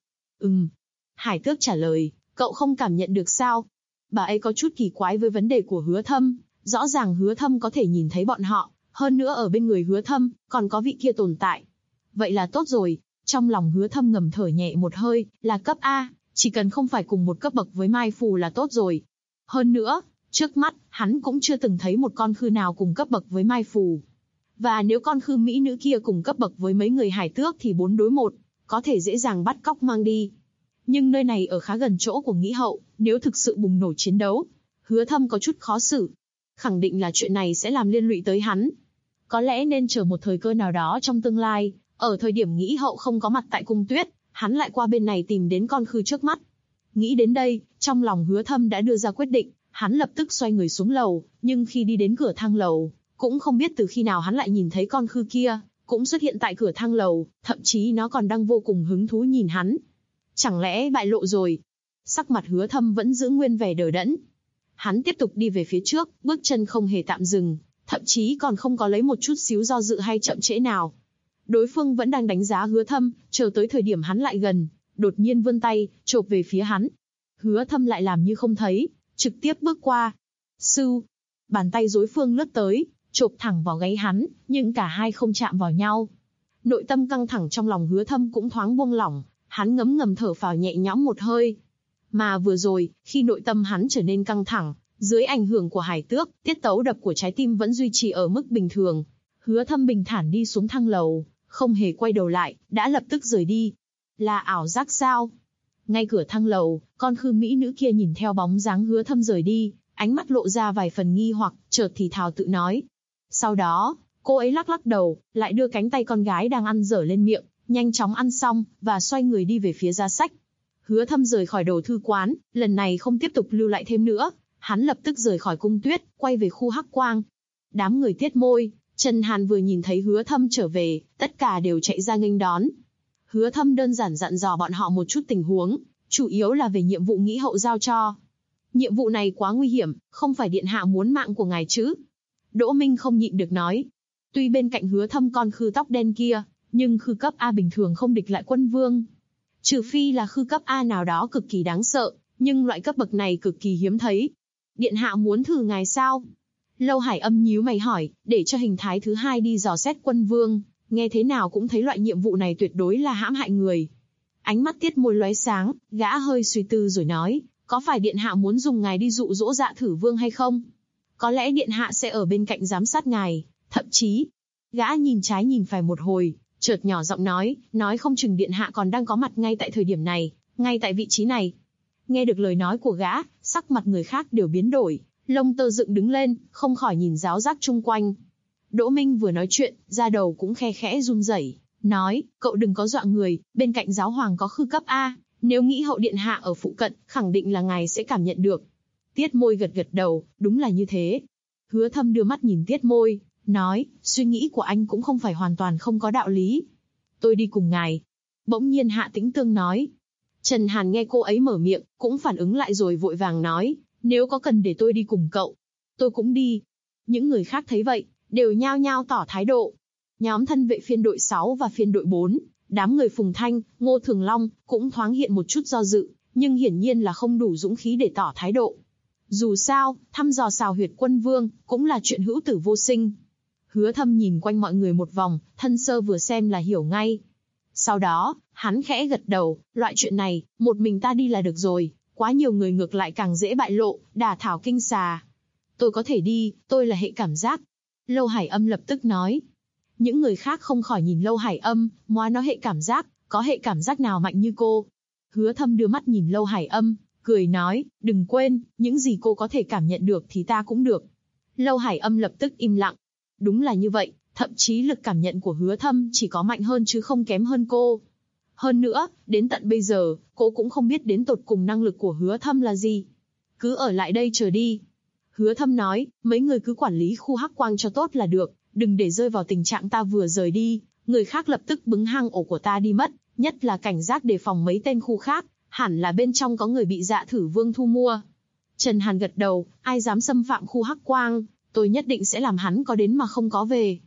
Hải Tước trả lời, cậu không cảm nhận được sao? Bà ấy có chút kỳ quái với vấn đề của Hứa Thâm, rõ ràng Hứa Thâm có thể nhìn thấy bọn họ, hơn nữa ở bên người Hứa Thâm, còn có vị kia tồn tại. Vậy là tốt rồi, trong lòng Hứa Thâm ngầm thở nhẹ một hơi, là cấp A, chỉ cần không phải cùng một cấp bậc với Mai Phù là tốt rồi. Hơn nữa, trước mắt, hắn cũng chưa từng thấy một con khư nào cùng cấp bậc với Mai Phù. Và nếu con khư mỹ nữ kia cùng cấp bậc với mấy người Hải Tước thì 4 đối 1, có thể dễ dàng bắt cóc mang đi. Nhưng nơi này ở khá gần chỗ của Nghĩ Hậu, nếu thực sự bùng nổ chiến đấu, Hứa Thâm có chút khó xử. Khẳng định là chuyện này sẽ làm liên lụy tới hắn. Có lẽ nên chờ một thời cơ nào đó trong tương lai, ở thời điểm Nghĩ Hậu không có mặt tại cung tuyết, hắn lại qua bên này tìm đến con khư trước mắt. Nghĩ đến đây, trong lòng Hứa Thâm đã đưa ra quyết định, hắn lập tức xoay người xuống lầu, nhưng khi đi đến cửa thang lầu, cũng không biết từ khi nào hắn lại nhìn thấy con khư kia, cũng xuất hiện tại cửa thang lầu, thậm chí nó còn đang vô cùng hứng thú nhìn hắn. Chẳng lẽ bại lộ rồi? Sắc mặt Hứa Thâm vẫn giữ nguyên vẻ đờ đẫn. Hắn tiếp tục đi về phía trước, bước chân không hề tạm dừng, thậm chí còn không có lấy một chút xíu do dự hay chậm trễ nào. Đối phương vẫn đang đánh giá Hứa Thâm, chờ tới thời điểm hắn lại gần, đột nhiên vươn tay, chộp về phía hắn. Hứa Thâm lại làm như không thấy, trực tiếp bước qua. Sưu, bàn tay đối phương lướt tới, chộp thẳng vào gáy hắn, nhưng cả hai không chạm vào nhau. Nội tâm căng thẳng trong lòng Hứa Thâm cũng thoáng buông lỏng, hắn ngấm ngầm thở phào nhẹ nhõm một hơi. Mà vừa rồi, khi nội tâm hắn trở nên căng thẳng, dưới ảnh hưởng của Hải Tước, tiết tấu đập của trái tim vẫn duy trì ở mức bình thường. Hứa Thâm bình thản đi xuống thang lầu, không hề quay đầu lại, đã lập tức rời đi. Là ảo giác sao? Ngay cửa thang lầu, con khư mỹ nữ kia nhìn theo bóng dáng Hứa Thâm rời đi, ánh mắt lộ ra vài phần nghi hoặc, chợt thì thào tự nói. Sau đó, cô ấy lắc lắc đầu, lại đưa cánh tay con gái đang ăn dở lên miệng, nhanh chóng ăn xong, và xoay người đi về phía giá sách. Hứa Thâm rời khỏi đồ thư quán, lần này không tiếp tục lưu lại thêm nữa, hắn lập tức rời khỏi cung tuyết, quay về khu Hắc Quang. Đám người Tiết Môi, Trần Hàn vừa nhìn thấy Hứa Thâm trở về, tất cả đều chạy ra nghênh đón. Hứa Thâm đơn giản dặn dò bọn họ một chút tình huống, chủ yếu là về nhiệm vụ Nghĩ Hậu giao cho. Nhiệm vụ này quá nguy hiểm, không phải điện hạ muốn mạng của ngài chứ? Đỗ Minh không nhịn được nói. Tuy bên cạnh Hứa Thâm con khư tóc đen kia, nhưng khư cấp A bình thường không địch lại quân vương. Trừ phi là khư cấp A nào đó cực kỳ đáng sợ, nhưng loại cấp bậc này cực kỳ hiếm thấy. Điện hạ muốn thử ngài sao? Lâu Hải Âm nhíu mày hỏi, để cho hình thái thứ hai đi dò xét quân vương, nghe thế nào cũng thấy loại nhiệm vụ này tuyệt đối là hãm hại người. Ánh mắt Tiết Môi lóe sáng, gã hơi suy tư rồi nói, có phải điện hạ muốn dùng ngài đi dụ dỗ Dạ Thử Vương hay không? Có lẽ điện hạ sẽ ở bên cạnh giám sát ngài, thậm chí, gã nhìn trái nhìn phải một hồi, chợt nhỏ giọng nói không chừng điện hạ còn đang có mặt ngay tại thời điểm này, ngay tại vị trí này. Nghe được lời nói của gã, sắc mặt người khác đều biến đổi, lông tơ dựng đứng lên, không khỏi nhìn giáo giác chung quanh. Đỗ Minh vừa nói chuyện, da đầu cũng khe khẽ run rẩy, nói, cậu đừng có dọa người, bên cạnh giáo hoàng có khư cấp A, nếu Nghĩ Hậu điện hạ ở phụ cận, khẳng định là ngài sẽ cảm nhận được. Tiết Môi gật gật đầu, đúng là như thế. Hứa Thâm đưa mắt nhìn Tiết Môi, nói, suy nghĩ của anh cũng không phải hoàn toàn không có đạo lý. Tôi đi cùng ngài. Bỗng nhiên Hạ Tĩnh Tương nói. Trần Hàn nghe cô ấy mở miệng, cũng phản ứng lại rồi vội vàng nói, nếu có cần để tôi đi cùng cậu, tôi cũng đi. Những người khác thấy vậy, đều nhao nhao tỏ thái độ. Nhóm thân vệ phiên đội 6 và phiên đội 4, đám người Phùng Thanh, Ngô Thường Long, cũng thoáng hiện một chút do dự, nhưng hiển nhiên là không đủ dũng khí để tỏ thái độ. Dù sao, thăm dò xào huyệt quân vương, cũng là chuyện hữu tử vô sinh. Hứa Thâm nhìn quanh mọi người một vòng, thân sơ vừa xem là hiểu ngay. Sau đó, hắn khẽ gật đầu, loại chuyện này, một mình ta đi là được rồi, quá nhiều người ngược lại càng dễ bại lộ, đả thảo kinh xà. Tôi có thể đi, tôi là hệ cảm giác. Lâu Hải Âm lập tức nói. Những người khác không khỏi nhìn Lâu Hải Âm, móa nó hệ cảm giác, có hệ cảm giác nào mạnh như cô? Hứa Thâm đưa mắt nhìn Lâu Hải Âm, cười nói, đừng quên, những gì cô có thể cảm nhận được thì ta cũng được. Lâu Hải Âm lập tức im lặng. Đúng là như vậy, thậm chí lực cảm nhận của Hứa Thâm chỉ có mạnh hơn chứ không kém hơn cô. Hơn nữa, đến tận bây giờ, cô cũng không biết đến tột cùng năng lực của Hứa Thâm là gì. Cứ ở lại đây chờ đi. Hứa Thâm nói, mấy người cứ quản lý khu Hắc Quang cho tốt là được, đừng để rơi vào tình trạng ta vừa rời đi, người khác lập tức bứng hang ổ của ta đi mất, nhất là cảnh giác đề phòng mấy tên khu khác, hẳn là bên trong có người bị Dạ Thử Vương thu mua. Trần Hàn gật đầu, ai dám xâm phạm khu Hắc Quang, tôi nhất định sẽ làm hắn có đến mà không có về.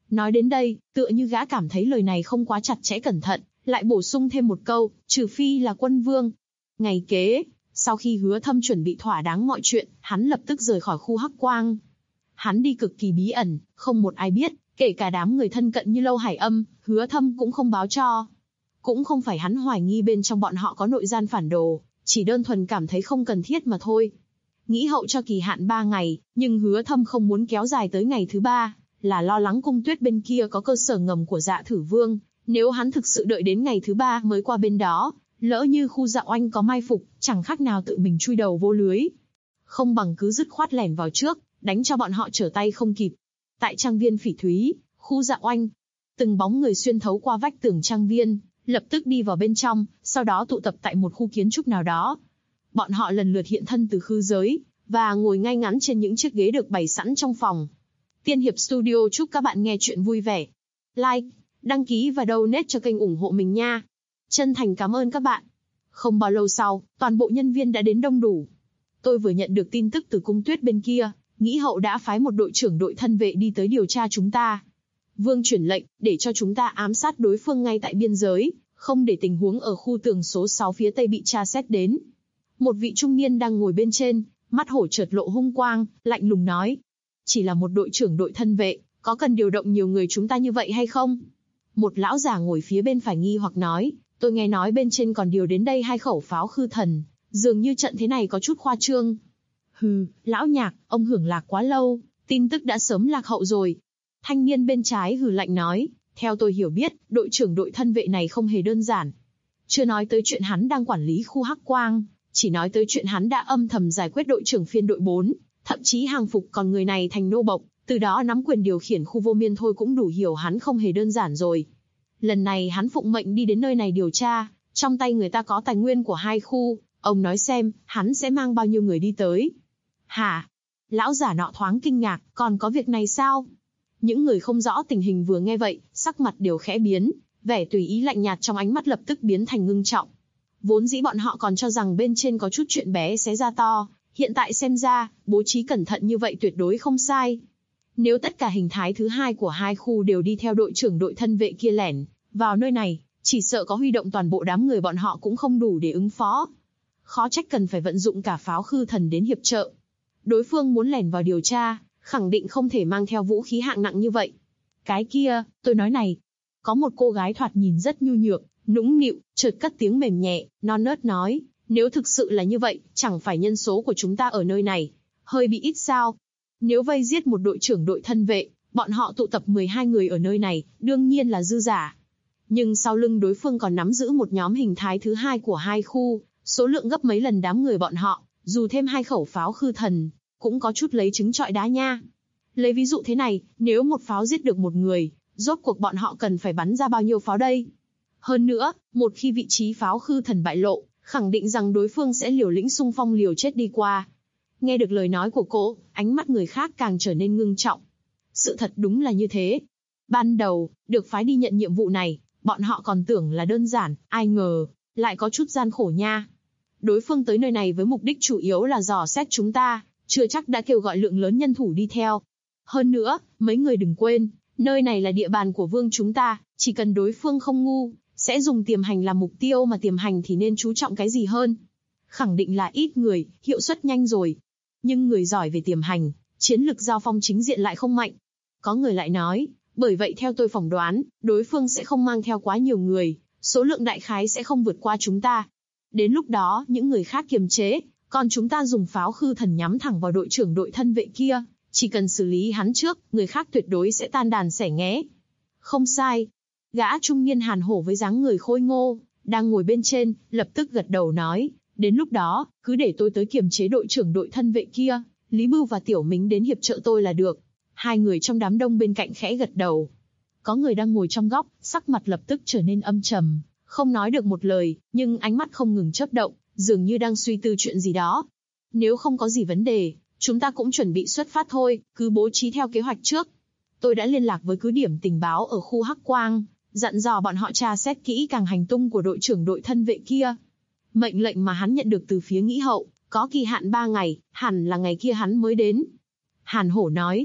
Nói đến đây, tựa như gã cảm thấy lời này không quá chặt chẽ cẩn thận, lại bổ sung thêm một câu, trừ phi là quân vương. Ngày kế, sau khi Hứa Thâm chuẩn bị thỏa đáng mọi chuyện, hắn lập tức rời khỏi khu Hắc Quang. Hắn đi cực kỳ bí ẩn, không một ai biết, kể cả đám người thân cận như Lâu Hải Âm, Hứa Thâm cũng không báo cho. Cũng không phải hắn hoài nghi bên trong bọn họ có nội gian phản đồ, chỉ đơn thuần cảm thấy không cần thiết mà thôi. Nghĩ hậu cho kỳ hạn 3 ngày, nhưng Hứa Thâm không muốn kéo dài tới ngày thứ 3, là lo lắng Cung Tuyết bên kia có cơ sở ngầm của Dạ Thử Vương. Nếu hắn thực sự đợi đến ngày thứ 3 mới qua bên đó, lỡ như khu Dạ Oanh có mai phục, chẳng khác nào tự mình chui đầu vô lưới. Không bằng cứ dứt khoát lẻn vào trước, đánh cho bọn họ trở tay không kịp. Tại trang viên Phỉ Thúy, khu Dạ Oanh, từng bóng người xuyên thấu qua vách tường trang viên, lập tức đi vào bên trong, sau đó tụ tập tại một khu kiến trúc nào đó. Bọn họ lần lượt hiện thân từ khư giới, và ngồi ngay ngắn trên những chiếc ghế được bày sẵn trong phòng. Tiên Hiệp Studio chúc các bạn nghe chuyện vui vẻ. Like, đăng ký và donate cho kênh ủng hộ mình nha. Chân thành cảm ơn các bạn. Không bao lâu sau, toàn bộ nhân viên đã đến đông đủ. Tôi vừa nhận được tin tức từ Cung Tuyết bên kia, nghĩ hậu đã phái một đội trưởng đội thân vệ đi tới điều tra chúng ta. Vương chuyển lệnh, để cho chúng ta ám sát đối phương ngay tại biên giới, không để tình huống ở khu tường số 6 phía tây bị tra xét đến. Một vị trung niên đang ngồi bên trên, mắt hổ chợt lộ hung quang, lạnh lùng nói. Chỉ là một đội trưởng đội thân vệ, có cần điều động nhiều người chúng ta như vậy hay không? Một lão già ngồi phía bên phải nghi hoặc nói, tôi nghe nói bên trên còn điều đến đây 2 khẩu pháo khư thần, dường như trận thế này có chút khoa trương. Hừ, lão Nhạc, ông hưởng lạc quá lâu, tin tức đã sớm lạc hậu rồi. Thanh niên bên trái hừ lạnh nói, theo tôi hiểu biết, đội trưởng đội thân vệ này không hề đơn giản. Chưa nói tới chuyện hắn đang quản lý khu Hắc Quang, chỉ nói tới chuyện hắn đã âm thầm giải quyết đội trưởng phiên đội 4, thậm chí hàng phục còn người này thành nô bộc, từ đó nắm quyền điều khiển khu Vô Miên thôi cũng đủ hiểu hắn không hề đơn giản rồi. Lần này hắn phụng mệnh đi đến nơi này điều tra, trong tay người ta có tài nguyên của 2 khu, ông nói xem, hắn sẽ mang bao nhiêu người đi tới. Hả? Lão giả nọ thoáng kinh ngạc, còn có việc này sao? Những người không rõ tình hình vừa nghe vậy, sắc mặt đều khẽ biến, vẻ tùy ý lạnh nhạt trong ánh mắt lập tức biến thành ngưng trọng. Vốn dĩ bọn họ còn cho rằng bên trên có chút chuyện bé xé ra to, hiện tại xem ra, bố trí cẩn thận như vậy tuyệt đối không sai. Nếu tất cả hình thái thứ 2 của 2 khu đều đi theo đội trưởng đội thân vệ kia lẻn vào nơi này, chỉ sợ có huy động toàn bộ đám người bọn họ cũng không đủ để ứng phó. Khó trách cần phải vận dụng cả pháo khư thần đến hiệp trợ. Đối phương muốn lẻn vào điều tra, khẳng định không thể mang theo vũ khí hạng nặng như vậy. Cái kia, tôi nói này. Có một cô gái thoạt nhìn rất nhu nhược, nũng nịu, chợt cất tiếng mềm nhẹ, non nớt nói, nếu thực sự là như vậy, chẳng phải nhân số của chúng ta ở nơi này hơi bị ít sao? Nếu vây giết một đội trưởng đội thân vệ, bọn họ tụ tập 12 người ở nơi này, đương nhiên là dư giả. Nhưng sau lưng đối phương còn nắm giữ một nhóm hình thái thứ 2 của 2 khu, số lượng gấp mấy lần đám người bọn họ, dù thêm 2 khẩu pháo khư thần, cũng có chút lấy trứng trọi đá nha. Lấy ví dụ thế này, nếu một pháo giết được một người, rốt cuộc bọn họ cần phải bắn ra bao nhiêu pháo đây? Hơn nữa, một khi vị trí pháo khư thần bại lộ, khẳng định rằng đối phương sẽ liều lĩnh xung phong liều chết đi qua. Nghe được lời nói của cô, ánh mắt người khác càng trở nên ngưng trọng. Sự thật đúng là như thế. Ban đầu, được phái đi nhận nhiệm vụ này, bọn họ còn tưởng là đơn giản, ai ngờ, lại có chút gian khổ nha. Đối phương tới nơi này với mục đích chủ yếu là dò xét chúng ta, chưa chắc đã kêu gọi lượng lớn nhân thủ đi theo. Hơn nữa, mấy người đừng quên, nơi này là địa bàn của vương chúng ta, chỉ cần đối phương không ngu, sẽ dùng tiềm hành làm mục tiêu mà tiềm hành thì nên chú trọng cái gì hơn? Khẳng định là ít người, hiệu suất nhanh rồi. Nhưng người giỏi về tiềm hành, chiến lực giao phong chính diện lại không mạnh. Có người lại nói, bởi vậy theo tôi phỏng đoán, đối phương sẽ không mang theo quá nhiều người, số lượng đại khái sẽ không vượt qua chúng ta. Đến lúc đó, những người khác kiềm chế, còn chúng ta dùng pháo khư thần nhắm thẳng vào đội trưởng đội thân vệ kia, chỉ cần xử lý hắn trước, người khác tuyệt đối sẽ tan đàn xẻ nghé. Không sai. Gã trung niên hàn hổ với dáng người khôi ngô, đang ngồi bên trên, lập tức gật đầu nói, đến lúc đó, cứ để tôi tới kiềm chế đội trưởng đội thân vệ kia, Lý Bưu và Tiểu Mính đến hiệp trợ tôi là được. 2 người trong đám đông bên cạnh khẽ gật đầu. Có người đang ngồi trong góc, sắc mặt lập tức trở nên âm trầm, không nói được một lời, nhưng ánh mắt không ngừng chớp động, dường như đang suy tư chuyện gì đó. Nếu không có gì vấn đề, chúng ta cũng chuẩn bị xuất phát thôi, cứ bố trí theo kế hoạch trước. Tôi đã liên lạc với cứ điểm tình báo ở khu Hắc Quang, dặn dò bọn họ tra xét kỹ càng hành tung của đội trưởng đội thân vệ kia. Mệnh lệnh mà hắn nhận được từ phía Nghĩ Hậu, có kỳ hạn 3 ngày, hẳn là ngày kia hắn mới đến. Hàn Hổ nói,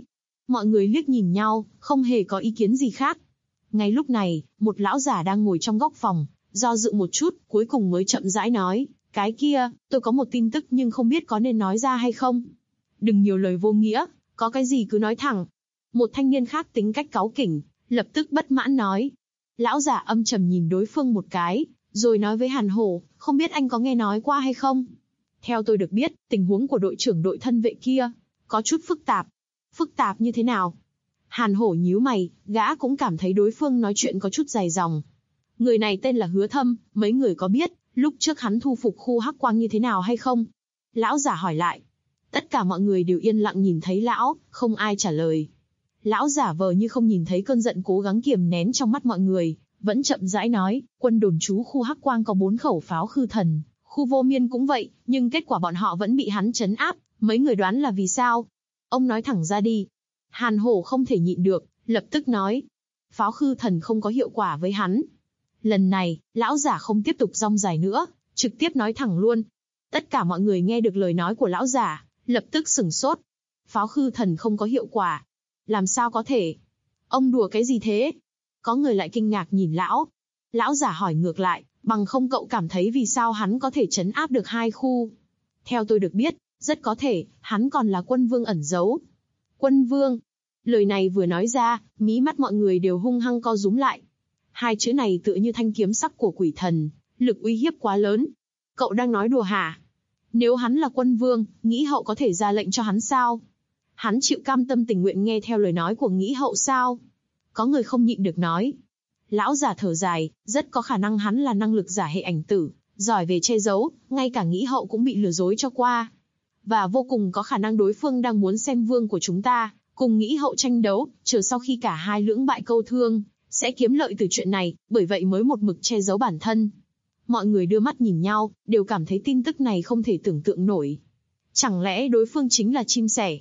Mọi người liếc nhìn nhau, không hề có ý kiến gì khác. Ngay lúc này, một lão giả đang ngồi trong góc phòng, do dự một chút, cuối cùng mới chậm rãi nói, cái kia, tôi có một tin tức nhưng không biết có nên nói ra hay không. Đừng nhiều lời vô nghĩa, có cái gì cứ nói thẳng. Một thanh niên khác tính cách cáu kỉnh, lập tức bất mãn nói. Lão giả âm trầm nhìn đối phương một cái, rồi nói với Hàn Hổ, không biết anh có nghe nói qua hay không? Theo tôi được biết, tình huống của đội trưởng đội thân vệ kia, có chút phức tạp. Phức tạp như thế nào? Hàn Hổ nhíu mày, gã cũng cảm thấy đối phương nói chuyện có chút dài dòng. Người này tên là Hứa Thâm, mấy người có biết, lúc trước hắn thu phục khu Hắc Quang như thế nào hay không? Lão giả hỏi lại. Tất cả mọi người đều yên lặng nhìn thấy lão, không ai trả lời. Lão giả vờ như không nhìn thấy cơn giận cố gắng kiềm nén trong mắt mọi người, vẫn chậm rãi nói, quân đồn trú khu Hắc Quang có 4 khẩu pháo khư thần, khu Vô Miên cũng vậy, nhưng kết quả bọn họ vẫn bị hắn trấn áp, mấy người đoán là vì sao? Ông nói thẳng ra đi. Hàn Hổ không thể nhịn được, lập tức nói. Pháo khư thần không có hiệu quả với hắn. Lần này, lão giả không tiếp tục rong dài nữa, trực tiếp nói thẳng luôn. Tất cả mọi người nghe được lời nói của lão giả, lập tức sửng sốt. Pháo khư thần không có hiệu quả. Làm sao có thể? Ông đùa cái gì thế? Có người lại kinh ngạc nhìn lão. Lão giả hỏi ngược lại, bằng không cậu cảm thấy vì sao hắn có thể trấn áp được 2 khu? Theo tôi được biết, rất có thể, hắn còn là quân vương ẩn giấu. Quân vương. Lời này vừa nói ra, mí mắt mọi người đều hung hăng co rúm lại. 2 chữ này tựa như thanh kiếm sắc của quỷ thần, lực uy hiếp quá lớn. Cậu đang nói đùa hả? Nếu hắn là quân vương, Nghĩ Hậu có thể ra lệnh cho hắn sao? Hắn chịu cam tâm tình nguyện nghe theo lời nói của Nghĩ Hậu sao? Có người không nhịn được nói. Lão giả thở dài, rất có khả năng hắn là năng lực giả hệ ảnh tử, giỏi về che giấu, ngay cả Nghĩ Hậu cũng bị lừa dối cho qua. Và vô cùng có khả năng đối phương đang muốn xem vương của chúng ta, cùng Nghĩ Hậu tranh đấu, chờ sau khi cả hai lưỡng bại câu thương, sẽ kiếm lợi từ chuyện này, bởi vậy mới một mực che giấu bản thân. Mọi người đưa mắt nhìn nhau, đều cảm thấy tin tức này không thể tưởng tượng nổi. Chẳng lẽ đối phương chính là chim sẻ?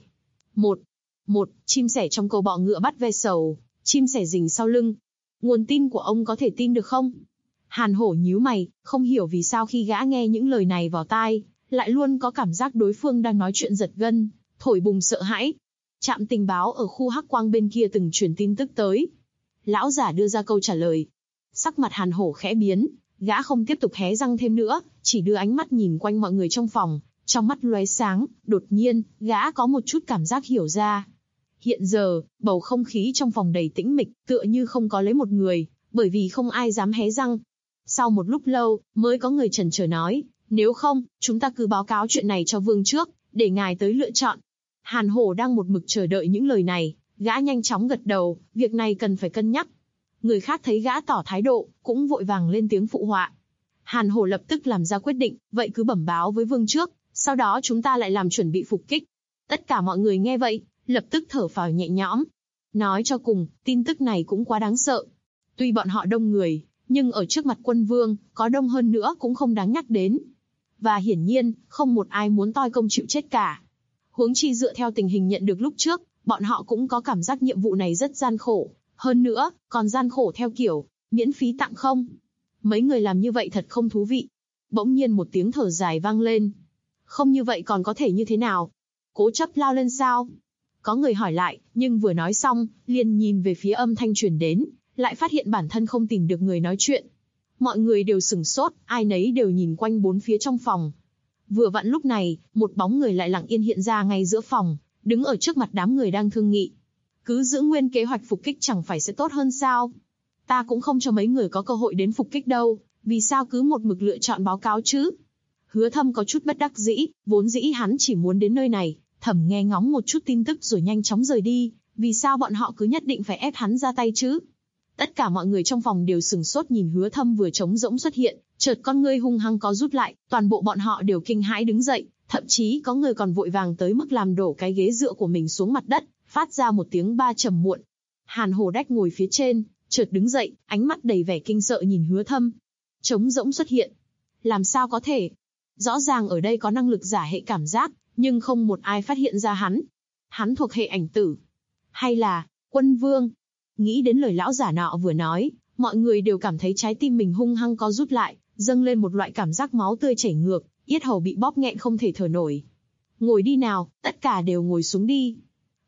Một chim sẻ trong câu bọ ngựa bắt ve sầu, chim sẻ rình sau lưng. Nguồn tin của ông có thể tin được không? Hàn Hổ nhíu mày, không hiểu vì sao khi gã nghe những lời này vào tai, lại luôn có cảm giác đối phương đang nói chuyện giật gân, thổi bùng sợ hãi. Trạm tình báo ở khu Hắc Quang bên kia từng truyền tin tức tới. Lão giả đưa ra câu trả lời. Sắc mặt Hàn Hổ khẽ biến, gã không tiếp tục hé răng thêm nữa, chỉ đưa ánh mắt nhìn quanh mọi người trong phòng, trong mắt lóe sáng, đột nhiên, gã có một chút cảm giác hiểu ra. Hiện giờ, bầu không khí trong phòng đầy tĩnh mịch, tựa như không có lấy một người, bởi vì không ai dám hé răng. Sau một lúc lâu, mới có người chần chờ nói, nếu không, chúng ta cứ báo cáo chuyện này cho vương trước, để ngài tới lựa chọn. Hàn Hổ đang một mực chờ đợi những lời này, gã nhanh chóng gật đầu, việc này cần phải cân nhắc. Người khác thấy gã tỏ thái độ, cũng vội vàng lên tiếng phụ họa. Hàn Hổ lập tức làm ra quyết định, vậy cứ bẩm báo với vương trước, sau đó chúng ta lại làm chuẩn bị phục kích. Tất cả mọi người nghe vậy, lập tức thở phào nhẹ nhõm. Nói cho cùng, tin tức này cũng quá đáng sợ. Tuy bọn họ đông người, nhưng ở trước mặt quân vương, có đông hơn nữa cũng không đáng nhắc đến. Và hiển nhiên, không một ai muốn toi công chịu chết cả. Huống chi dựa theo tình hình nhận được lúc trước, bọn họ cũng có cảm giác nhiệm vụ này rất gian khổ. Hơn nữa, còn gian khổ theo kiểu, miễn phí tặng không. Mấy người làm như vậy thật không thú vị. Bỗng nhiên một tiếng thở dài vang lên. Không như vậy còn có thể như thế nào? Cố chấp lao lên sao? Có người hỏi lại, nhưng vừa nói xong, liền nhìn về phía âm thanh truyền đến, lại phát hiện bản thân không tìm được người nói chuyện. Mọi người đều sửng sốt, ai nấy đều nhìn quanh bốn phía trong phòng. Vừa vặn lúc này, một bóng người lại lặng yên hiện ra ngay giữa phòng, đứng ở trước mặt đám người đang thương nghị. Cứ giữ nguyên kế hoạch phục kích chẳng phải sẽ tốt hơn sao? Ta cũng không cho mấy người có cơ hội đến phục kích đâu, vì sao cứ một mực lựa chọn báo cáo chứ? Hứa Thâm có chút bất đắc dĩ, vốn dĩ hắn chỉ muốn đến nơi này, thầm nghe ngóng một chút tin tức rồi nhanh chóng rời đi, vì sao bọn họ cứ nhất định phải ép hắn ra tay chứ? Tất cả mọi người trong phòng đều sừng sốt nhìn Hứa Thâm vừa trống rỗng xuất hiện, chợt con ngươi hung hăng có rút lại, toàn bộ bọn họ đều kinh hãi đứng dậy, thậm chí có người còn vội vàng tới mức làm đổ cái ghế dựa của mình xuống mặt đất, phát ra một tiếng ba trầm muộn. Hàn Hổ Đách ngồi phía trên, chợt đứng dậy, ánh mắt đầy vẻ kinh sợ nhìn Hứa Thâm. Trống rỗng xuất hiện. Làm sao có thể? Rõ ràng ở đây có năng lực giả hệ cảm giác, nhưng không một ai phát hiện ra hắn. Hắn thuộc hệ ảnh tử. Hay là, quân vương? Nghĩ đến lời lão giả nọ vừa nói, mọi người đều cảm thấy trái tim mình hung hăng co rút lại, dâng lên một loại cảm giác máu tươi chảy ngược, yết hầu bị bóp nghẹn không thể thở nổi. Ngồi đi nào, tất cả đều ngồi xuống đi.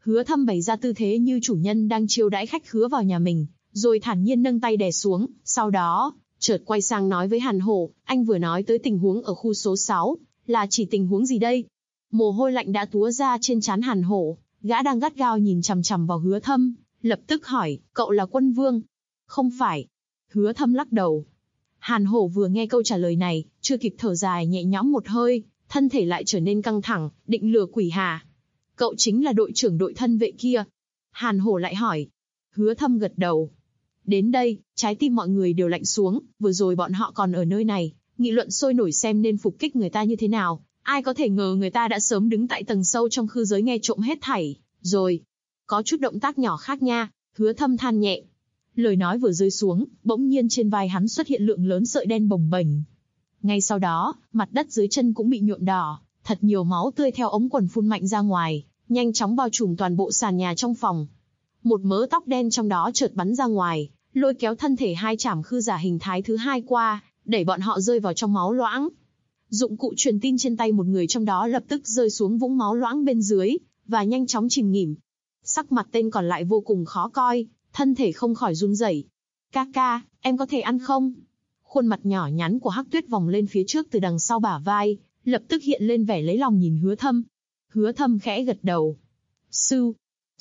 Hứa Thâm bày ra tư thế như chủ nhân đang chiêu đãi khách khứa vào nhà mình, rồi thản nhiên nâng tay đè xuống, sau đó, chợt quay sang nói với Hàn Hổ, anh vừa nói tới tình huống ở khu số 6, là chỉ tình huống gì đây? Mồ hôi lạnh đã túa ra trên trán Hàn Hổ, gã đang gắt gao nhìn chằm chằm vào Hứa Thâm, lập tức hỏi, cậu là Quân Vương? Không phải. Hứa Thâm lắc đầu. Hàn Hổ vừa nghe câu trả lời này, chưa kịp thở dài nhẹ nhõm một hơi, thân thể lại trở nên căng thẳng, định lừa quỷ hà. Cậu chính là đội trưởng đội thân vệ kia. Hàn Hổ lại hỏi. Hứa Thâm gật đầu. Đến đây, trái tim mọi người đều lạnh xuống, vừa rồi bọn họ còn ở nơi này, nghị luận sôi nổi xem nên phục kích người ta như thế nào. Ai có thể ngờ người ta đã sớm đứng tại tầng sâu trong khư giới nghe trộm hết thảy, rồi. Có chút động tác nhỏ khác nha, Hứa Thâm than nhẹ. Lời nói vừa rơi xuống, bỗng nhiên trên vai hắn xuất hiện lượng lớn sợi đen bồng bềnh. Ngay sau đó, mặt đất dưới chân cũng bị nhuộm đỏ, thật nhiều máu tươi theo ống quần phun mạnh ra ngoài, nhanh chóng bao trùm toàn bộ sàn nhà trong phòng. Một mớ tóc đen trong đó chợt bắn ra ngoài, lôi kéo thân thể hai trảm khư giả hình thái thứ hai qua, đẩy bọn họ rơi vào trong máu loãng. Dụng cụ truyền tin trên tay một người trong đó lập tức rơi xuống vũng máu loãng bên dưới, và nhanh chóng chìm nghỉm. Sắc mặt tên còn lại vô cùng khó coi, thân thể không khỏi run rẩy. Ca, em có thể ăn không? Khuôn mặt nhỏ nhắn của Hắc Tuyết vòng lên phía trước từ đằng sau bả vai, lập tức hiện lên vẻ lấy lòng nhìn Hứa Thâm. Hứa Thâm khẽ gật đầu. Sư.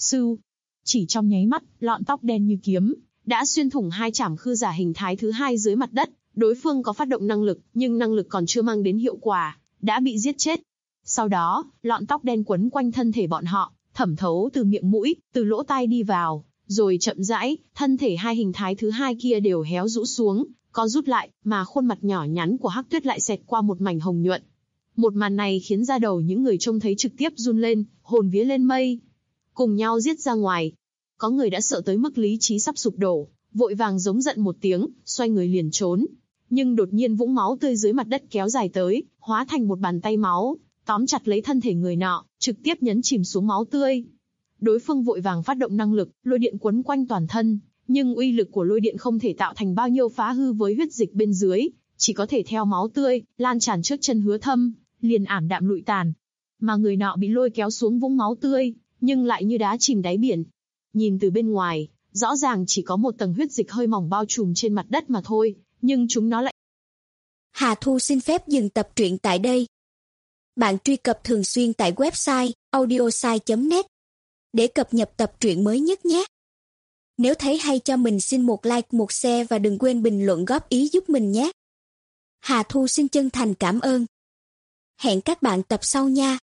Chỉ trong nháy mắt, lọn tóc đen như kiếm đã xuyên thủng hai trảm khư giả hình thái thứ hai dưới mặt đất. Đối phương có phát động năng lực, nhưng năng lực còn chưa mang đến hiệu quả, đã bị giết chết. Sau đó, lọn tóc đen quấn quanh thân thể bọn họ, thẩm thấu từ miệng mũi, từ lỗ tai đi vào, rồi chậm rãi, thân thể hai hình thái thứ hai kia đều héo rũ xuống, co rút lại, mà khuôn mặt nhỏ nhắn của Hắc Tuyết lại xẹt qua một mảnh hồng nhuận. Một màn này khiến da đầu những người trông thấy trực tiếp run lên, hồn vía lên mây, cùng nhau giết ra ngoài. Có người đã sợ tới mức lý trí sắp sụp đổ, vội vàng giống giận một tiếng, xoay người liền trốn. Nhưng đột nhiên vũng máu tươi dưới mặt đất kéo dài tới, hóa thành một bàn tay máu, tóm chặt lấy thân thể người nọ, trực tiếp nhấn chìm xuống máu tươi. Đối phương vội vàng phát động năng lực, lôi điện quấn quanh toàn thân, nhưng uy lực của lôi điện không thể tạo thành bao nhiêu phá hư với huyết dịch bên dưới, chỉ có thể theo máu tươi, lan tràn trước chân Hứa Thâm, liền ảm đạm lụi tàn. Mà người nọ bị lôi kéo xuống vũng máu tươi, nhưng lại như đá chìm đáy biển. Nhìn từ bên ngoài, rõ ràng chỉ có một tầng huyết dịch hơi mỏng bao trùm trên mặt đất mà thôi, nhưng chúng nó lại... Hà Thu xin phép dừng tập truyện tại đây. Bạn truy cập thường xuyên tại website audiosai.net để cập nhật tập truyện mới nhất nhé. Nếu thấy hay cho mình xin một like, một share và đừng quên bình luận góp ý giúp mình nhé. Hà Thu xin chân thành cảm ơn. Hẹn các bạn tập sau nha.